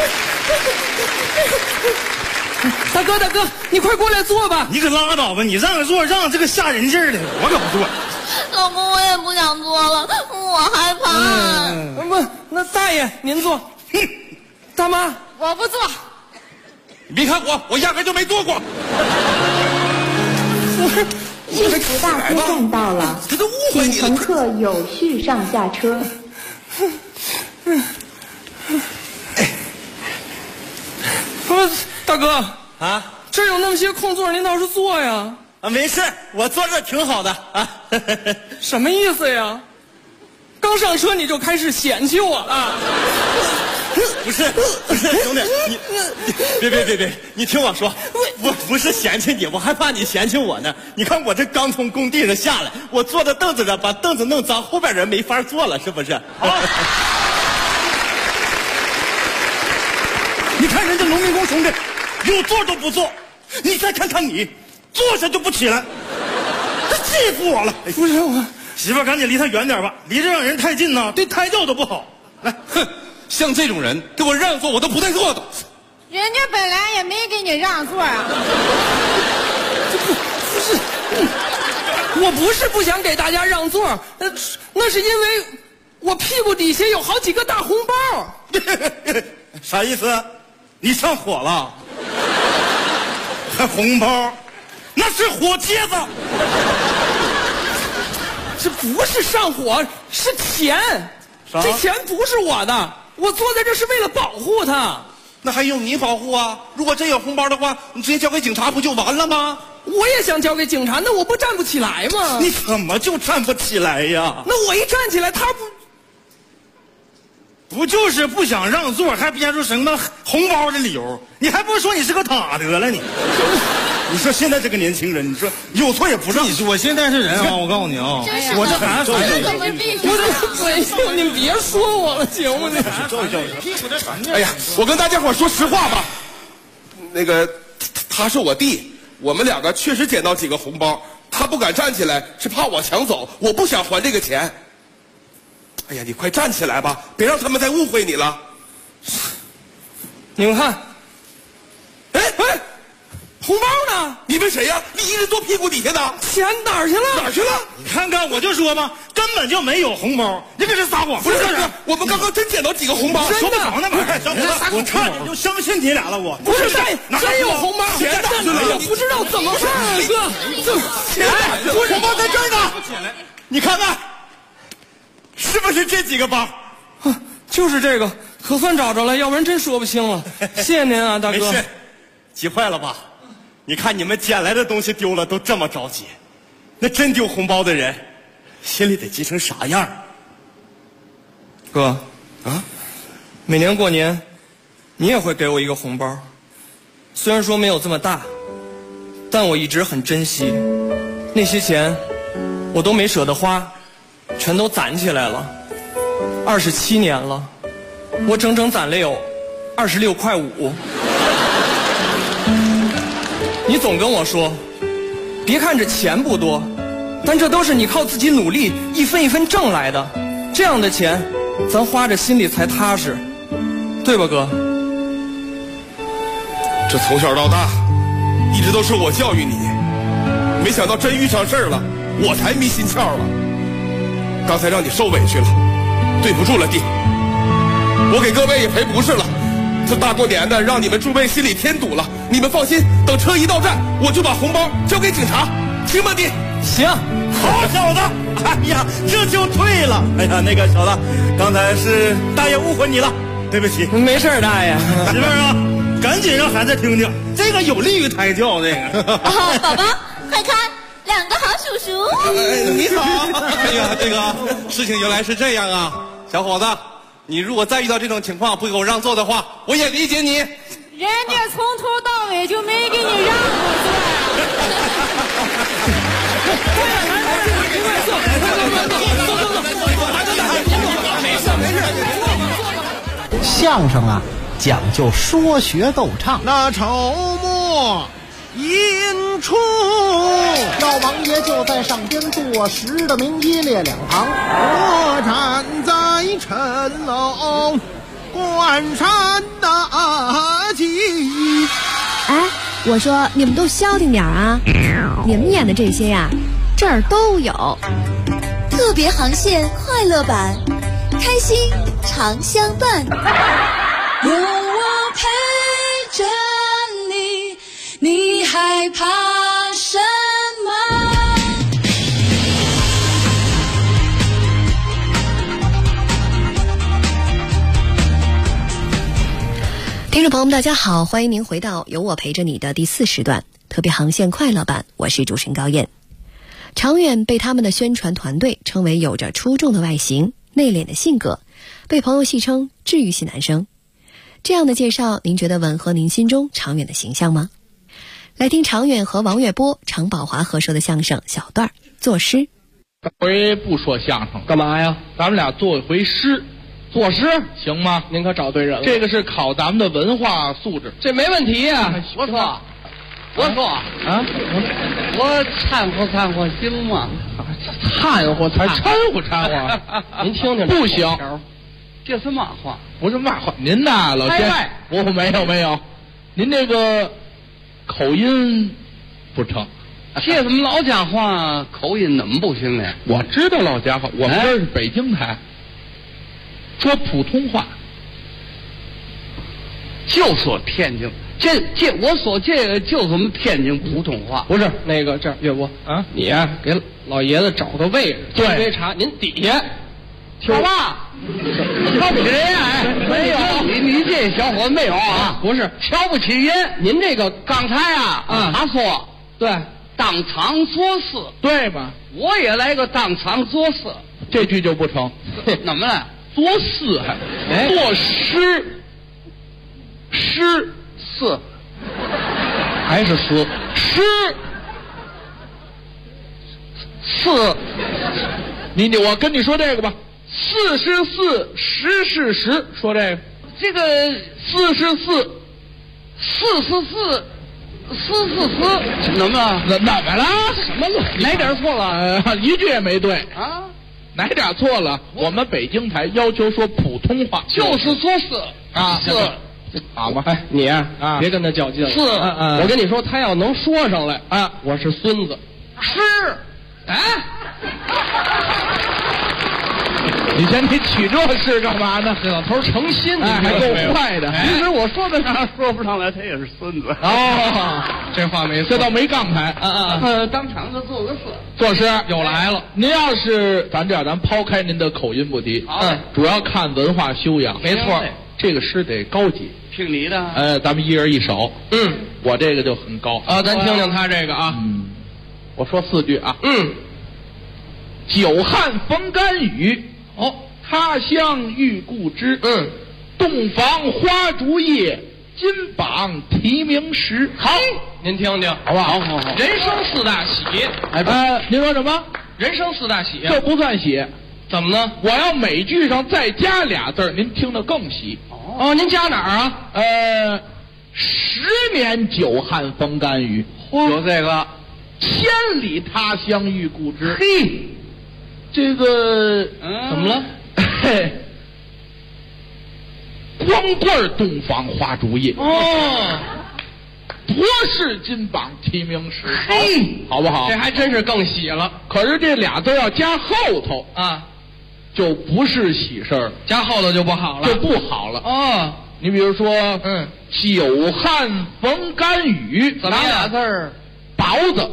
M: 大哥，你快过来坐吧！
P: 你可拉倒吧！你让个座，让这个吓人劲儿的，我可不坐。
R: 老公，我也不想坐了，我害怕。
M: 不，那大爷您坐。大妈，
N: 我不坐。
O: 你别看我压根就没坐过。
W: 幸福大车站到了，请乘客有序上下车。
M: 大哥啊，这有那么些空座，您倒是坐呀！
P: 没事，我坐这挺好的啊。
M: 什么意思呀？刚上车你就开始嫌弃我了？
P: 不是，兄弟，你别，你听我说，我不是嫌弃你，我还怕你嫌弃我呢。你看我这刚从工地上下来，我坐在凳子上，把凳子弄脏，后边人没法坐了，是不是？你看人家农民工兄弟， 有座都不坐。你再看看你，坐下就不起来，这气死我了！
O: 不是我
P: 媳妇儿，赶紧离他远点吧，离这让人太近呢，对胎教都不好。来，
O: 哼，像这种人给我让座，我都不带坐的。
N: 人家本来也没给你让座啊。
M: 不是，我不是不想给大家让座，那是因为我屁股底下有好几个大红包。
P: 啥意思？你上火了？还红包？那是火疖子。
M: 这不是上火，是钱。这钱不是我的，我坐在这是为了保护他。
O: 那还用你保护啊？如果真有红包的话，你直接交给警察不就完了吗？
M: 我也想交给警察，那我不站不起来吗？
P: 你怎么就站不起来呀？
M: 那我一站起来，他
P: 不就是不想让座，还编出什么红包的理由？你还不如说你是个塔得了你。你说现在这个年轻人，你说有错也不让。
D: 我现在是人啊，我告诉你啊，我这孩子，
M: 你别说我了，行吗？
Q: 哎呀，我跟大家伙说实话吧，那个他是我弟，我们两个确实捡到几个红包，他不敢站起来是怕我抢走，我不想还这个钱。哎呀，你快站起来吧，别让他们再误会你了。
M: 你们看，哎，红包呢？
Q: 你问谁呀？你一直坐屁股底下的，
M: 钱哪儿去了？
Q: 哪儿去了？
P: 你看看，我就说嘛，根本就没有红包，你可是撒谎。
Q: 不是，我们刚刚真捡到几个红包，
P: 说不着呢。我看着就相信你俩了，我
M: 不是真有红包，钱哪去了？我不知道怎么办啊，哥，
P: 钱红包在这儿呢，你看看，是不是这几个包？
M: 就是这个，可算找着了，要不然真说不清了。谢谢您啊，大哥。
P: 没事，急坏了吧？你看你们捡来的东西丢了都这么着急，那真丢红包的人心里得急成啥样？
M: 哥啊，每年过年你也会给我一个红包，虽然说没有这么大，但我一直很珍惜。那些钱我都没舍得花，全都攒起来了。27年了，我整整攒了有26.5块。你总跟我说，别看这钱不多，但这都是你靠自己努力一分一分挣来的，这样的钱咱花着心里才踏实，对吧哥？
Q: 这从小到大一直都是我教育你，没想到真遇上事儿了，我才迷心窍了。刚才让你受委屈了，对不住了弟，我给各位也赔不是了。这大过年的，让你们诸位心里添堵了。你们放心，等车一到站，我就把红包交给警察，行吗弟？
M: 行，
P: 好小子！哎呀，这就对了。哎呀，那个小子，刚才是大爷误会你了，对不起。
M: 没事大爷。
P: 媳妇儿啊，赶紧让孩子听听，这个有利于胎教。这个。
R: 宝宝，快看，2个好叔叔。
O: 你好。哎呀，这个事情原来是这样啊，小伙子。你如果再遇到这种情况不给我让座的话，我也理解你。
N: 人家从头到尾就没给你让过
F: 座。相声啊，讲究说学逗唱。
S: 那筹末引出，
F: 老王爷就在上边坐实的名一列两旁，
S: 我站在城楼观山大吉。
B: 哎，我说你们都消停点啊！你们演的这些呀，这儿都有。
A: 特别航线快乐版，开心常相伴。
H: 有我陪着你，你害怕什么？
B: 听众朋友们大家好，欢迎您回到有我陪着你的第4时段特别航线快乐版，我是主持人高燕。常远被他们的宣传团队称为有着出众的外形、内敛的性格，被朋友戏称治愈系男生。这样的介绍，您觉得吻合您心中常远的形象吗？来听常远和王月波、常宝华合说的相声小段作诗。
X: 回不说相声，干嘛呀？咱们俩做一回诗，
E: 作诗行吗？您可找对人了。这个是考咱们的文化素质，这没问题呀。
G: 我说我掺和行吗？
E: 掺和才掺和。您听听，不行。
G: 这是嘛话？
E: 不是嘛话。您呐，老先生，没有，您这个口音不成。
G: 这怎么老家话口音怎么不行呢？
E: 我知道老家话，我们这是北京台。说普通话，
G: 就说天津，我说这个就是我们天津普通话。
E: 不是那个这样，岳伯啊，你呀给老爷子找个位置，对，杯茶，您底下，
G: 好吧？瞧不起人呀？没有，你这小伙子没有啊？
E: 不是
G: 瞧不起人，您这个刚才啊，他说
E: 对，
G: 当场作诗，
E: 对吧？
G: 我也来个当场作诗，
E: 这句就不成，
G: 怎么了？
E: 作诗还作诗，诗还是诗？诗，我跟你说这个吧，4是4，10是10，说这个，
G: 这个
E: 4是4，4是4。
G: 怎么了？
E: 怎么了？什么了？
G: 哪点错了？
E: 一句也没对
G: 啊！
E: 哪点错了？我们北京台要求说普通话，
G: 就是说是
E: 啊，是好吧？哎，你啊，别跟他较劲了。
G: 是，
E: 我跟你说，他要能说上来啊，我是孙子。
G: 是，
E: 以前你取这事干嘛呢？
G: 这老头诚心，
E: 还够快的。
G: 其实我说不上来，他也是孙子。
E: 哦，这话没错，这倒没杠台。
G: 当场就做个诗，
E: 作诗又来了。您要是咱抛开您的口音不提，主要看文化修养。
G: 没错，
E: 这个诗得高级。
G: 听你的。
E: 咱们一人一首。我这个就很高
G: 啊。咱听听他这个啊。
E: 我说4句啊。久旱逢甘雨。他乡遇故知。洞房花烛夜，金榜题名时。
G: 好，您听听，
E: 好不好？
G: 好。
E: 人生4大喜。您说什么？
G: 人生4大喜，
E: 这不算喜。
G: 怎么呢？
E: 我要每句上再加俩字，您听得更喜。
G: 您加哪儿啊
E: ？10年久旱逢甘雨。
G: 有这个。
E: 千里他乡遇故知。
G: 嘿。
E: 这个
G: 怎么了？
E: 光棍洞房花烛夜。博士金榜题名时。
G: 嘿，
E: 好不好？
G: 这还真是更喜了。
E: 可是这俩字要加后头
G: 啊，
E: 就不是喜事儿，
G: 加后头就不好了，
E: 就不好了。你比如说，久旱逢甘雨，
G: 怎么俩字儿？
E: 雹子。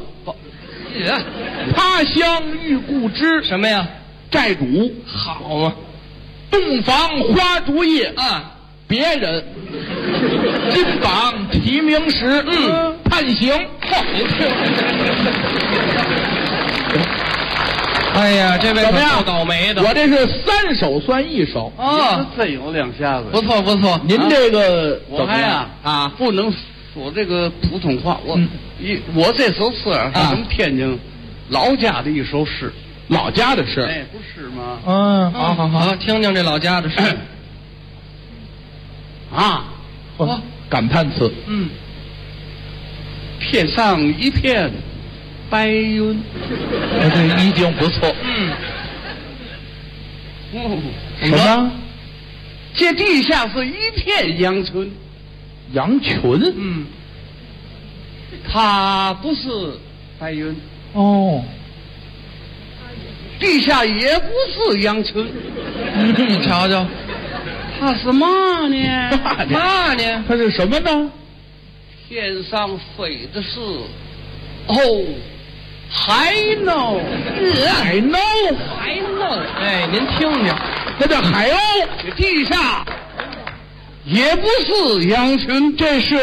E: 他乡遇故知，
G: 什么呀？
E: 债主。
G: 好嘛。
E: 洞房花烛夜
G: 啊，
E: 别人。金榜题名时，判刑。
G: 您听。哎呀，这位
E: 怎么样？
G: 倒霉的。
E: 我这是3首算1首
G: 啊，
D: 真有2下子。
G: 不错不错。
E: 您这个
D: 我还不能说这个普通话，我这首诗是咱们天津老家的一首诗，
E: 老家的诗。
D: 不是吗？
G: 好，听听这老家的诗。
E: 感叹词。
D: 天上一片白云，
E: 这已经不错。
G: 什么？
D: 这地下是一片阳春。
E: 阳春？
D: 它不是白云。地下也不是阳春。
G: 你瞧瞧，
D: 它是嘛呢？
G: 嘛呢？
E: 它是什么呢？
D: 天上飞的是海鸥。
E: 海鸥。
D: 海鸥。
G: 哎，您听听，
E: 那叫海鸥。
D: 地下也不是阳春，这是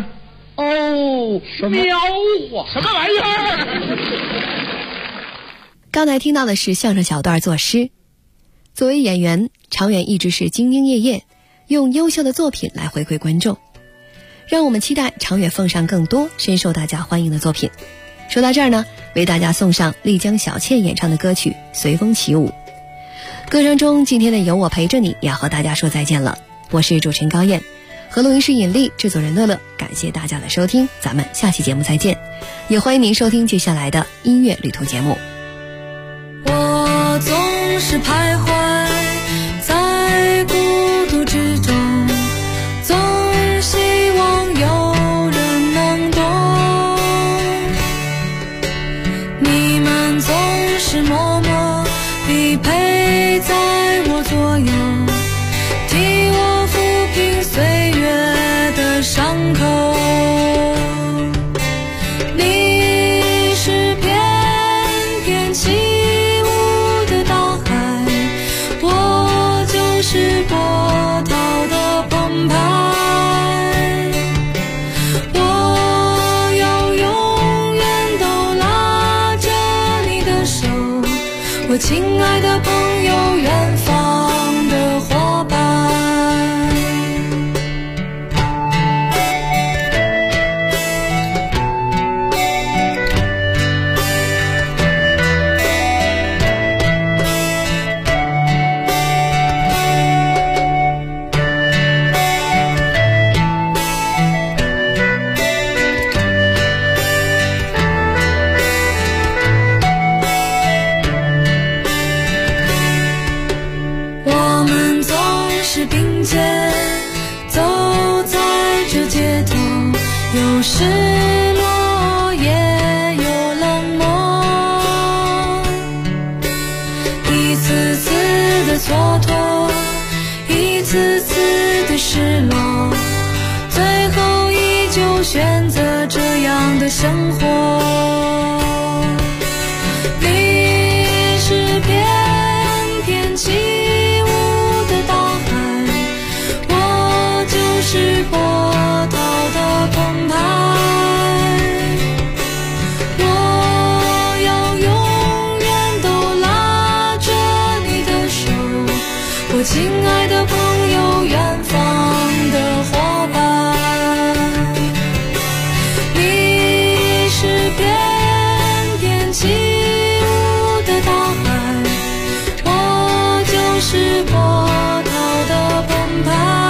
D: 苗花。
E: 什么玩意儿？
B: 刚才听到的是相声小段作诗。作为演员，常远一直是兢兢业业，用优秀的作品来回馈观众。让我们期待常远奉上更多深受大家欢迎的作品。说到这儿呢，为大家送上丽江小倩演唱的歌曲《随风起舞》。 歌声中，今天的有我陪着你要和大家说再见了。我是主持人高燕，和录音师尹丽，制作人乐乐，感谢大家的收听，咱们下期节目再见。也欢迎您收听接下来的音乐旅途节目。
L: 我总是徘徊在孤独之中，总希望有人能懂。你们总是默默地陪在我左右，替我抚平岁月的伤口。你是翩翩起舞的大海，我就是波涛的澎湃。我要永远都拉着你的手，我亲爱的朋友，远方的伙伴。我们总是并肩走在这街头，有失落也有冷漠，一次次的蹉跎，一次次的失落，最后依旧选择这样的生活。你是翩翩起是波涛的澎湃，我要永远都拉着你的手，我亲爱的朋友，远方的伙伴。你是翩翩起舞的大海，我就是波涛的澎湃。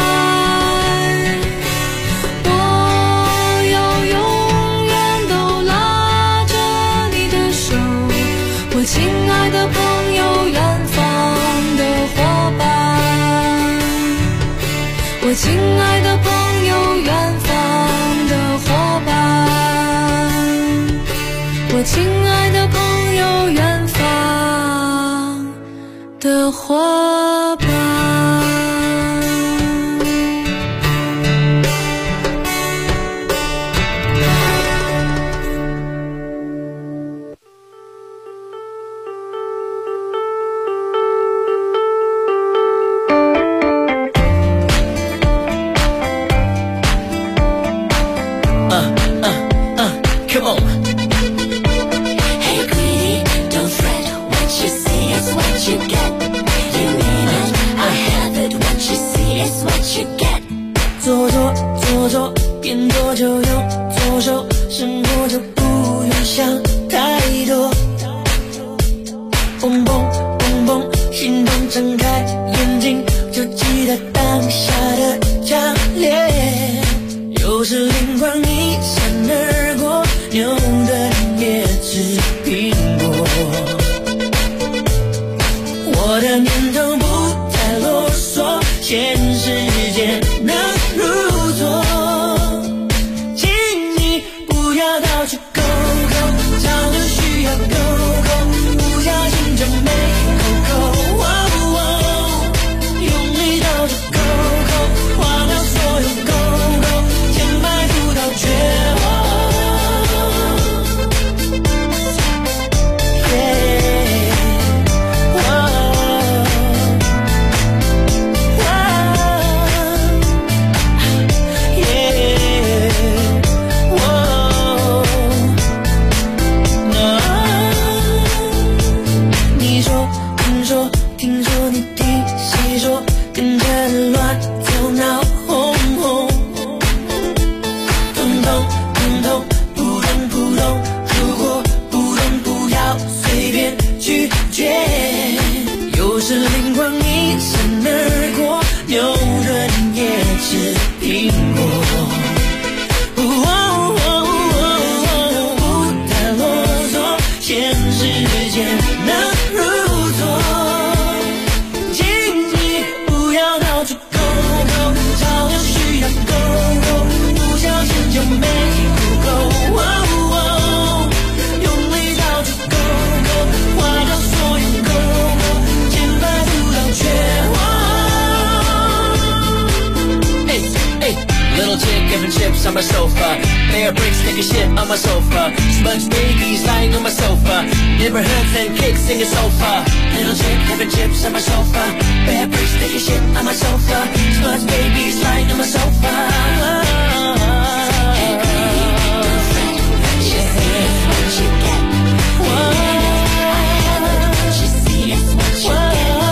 L: 我亲爱的朋友，远方的伙伴。我亲爱的朋友，远方的伙伴。我亲爱的朋友，远方的伙伴。
M: Come on. Hey, greedy, don't fret. What you see is what you get. You mean it, I have it. What you see is what you get.
C: 做做做做，边做就用左手，生活就不用想太多。蹦蹦蹦蹦，心动睁开眼睛，就记得当下的强烈。有时灵光一闪而过，牛顿也吃苹果。我的念头不太啰嗦，现实间能入座。请你不要到处勾勾，找就需要勾勾，不小心就没勾勾。用力到处勾勾。 吃苹果。不太啰嗦，嫌时间能如昨。请你不要到处勾勾，找到需要勾勾，不小心就没勾勾。用力到处勾勾，花掉所有勾勾，千百不到绝望。Little chick giving chips on my sofa. Bear bricks taking shit on my sofa. Smudge babies lying on my sofa. Neighborhoods and kids singing sofa. Little chick giving chips on my sofa. Bear bricks taking shit on my sofa. Smudge babies lying on my sofa. Hey baby, girlfriend, what you see is what you get. I have it, what you see is what you get.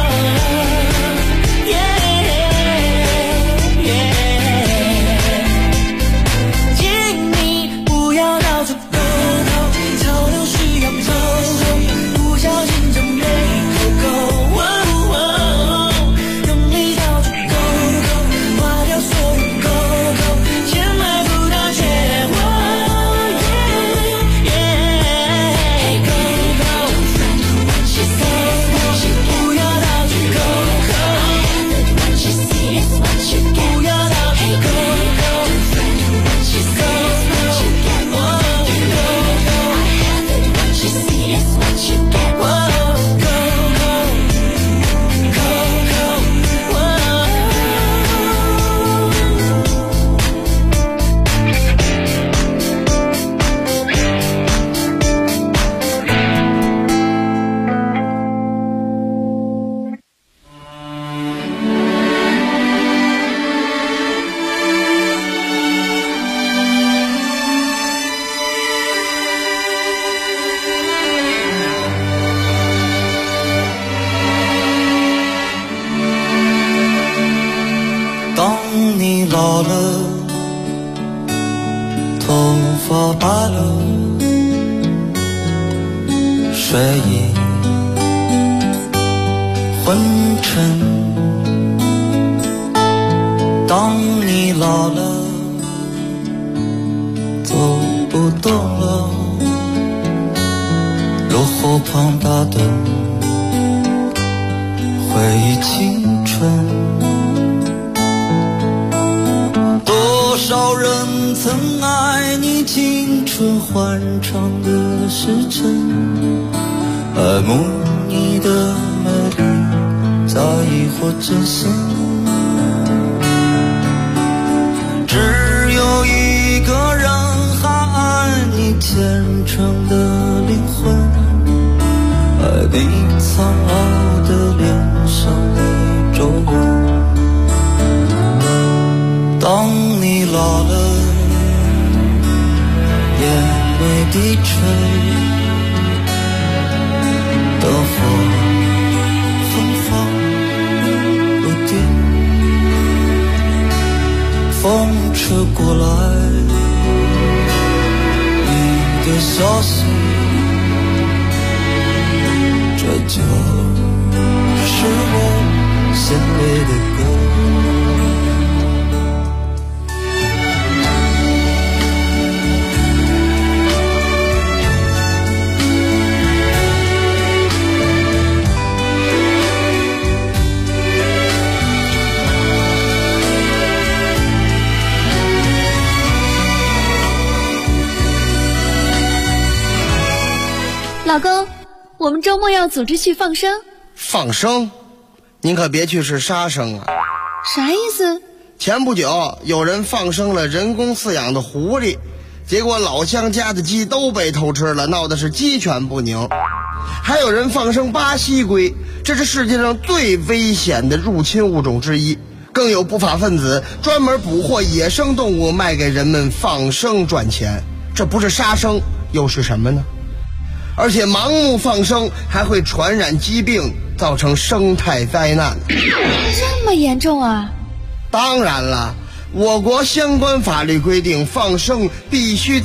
A: 老公，我们周末要组织去放生。
T: 放生？您可别去是杀生啊！
A: 啥意思？
T: 前不久有人放生了人工饲养的狐狸，结果老乡家的鸡都被偷吃了，闹的是鸡犬不宁。还有人放生巴西龟，这是世界上最危险的入侵物种之一。更有不法分子专门捕获野生动物卖给人们放生赚钱，这不是杀生又是什么呢？而且盲目放生还会传染疾病，造成生态灾难。
A: 这么严重啊？
T: 当然了，我国相关法律规定，放生必须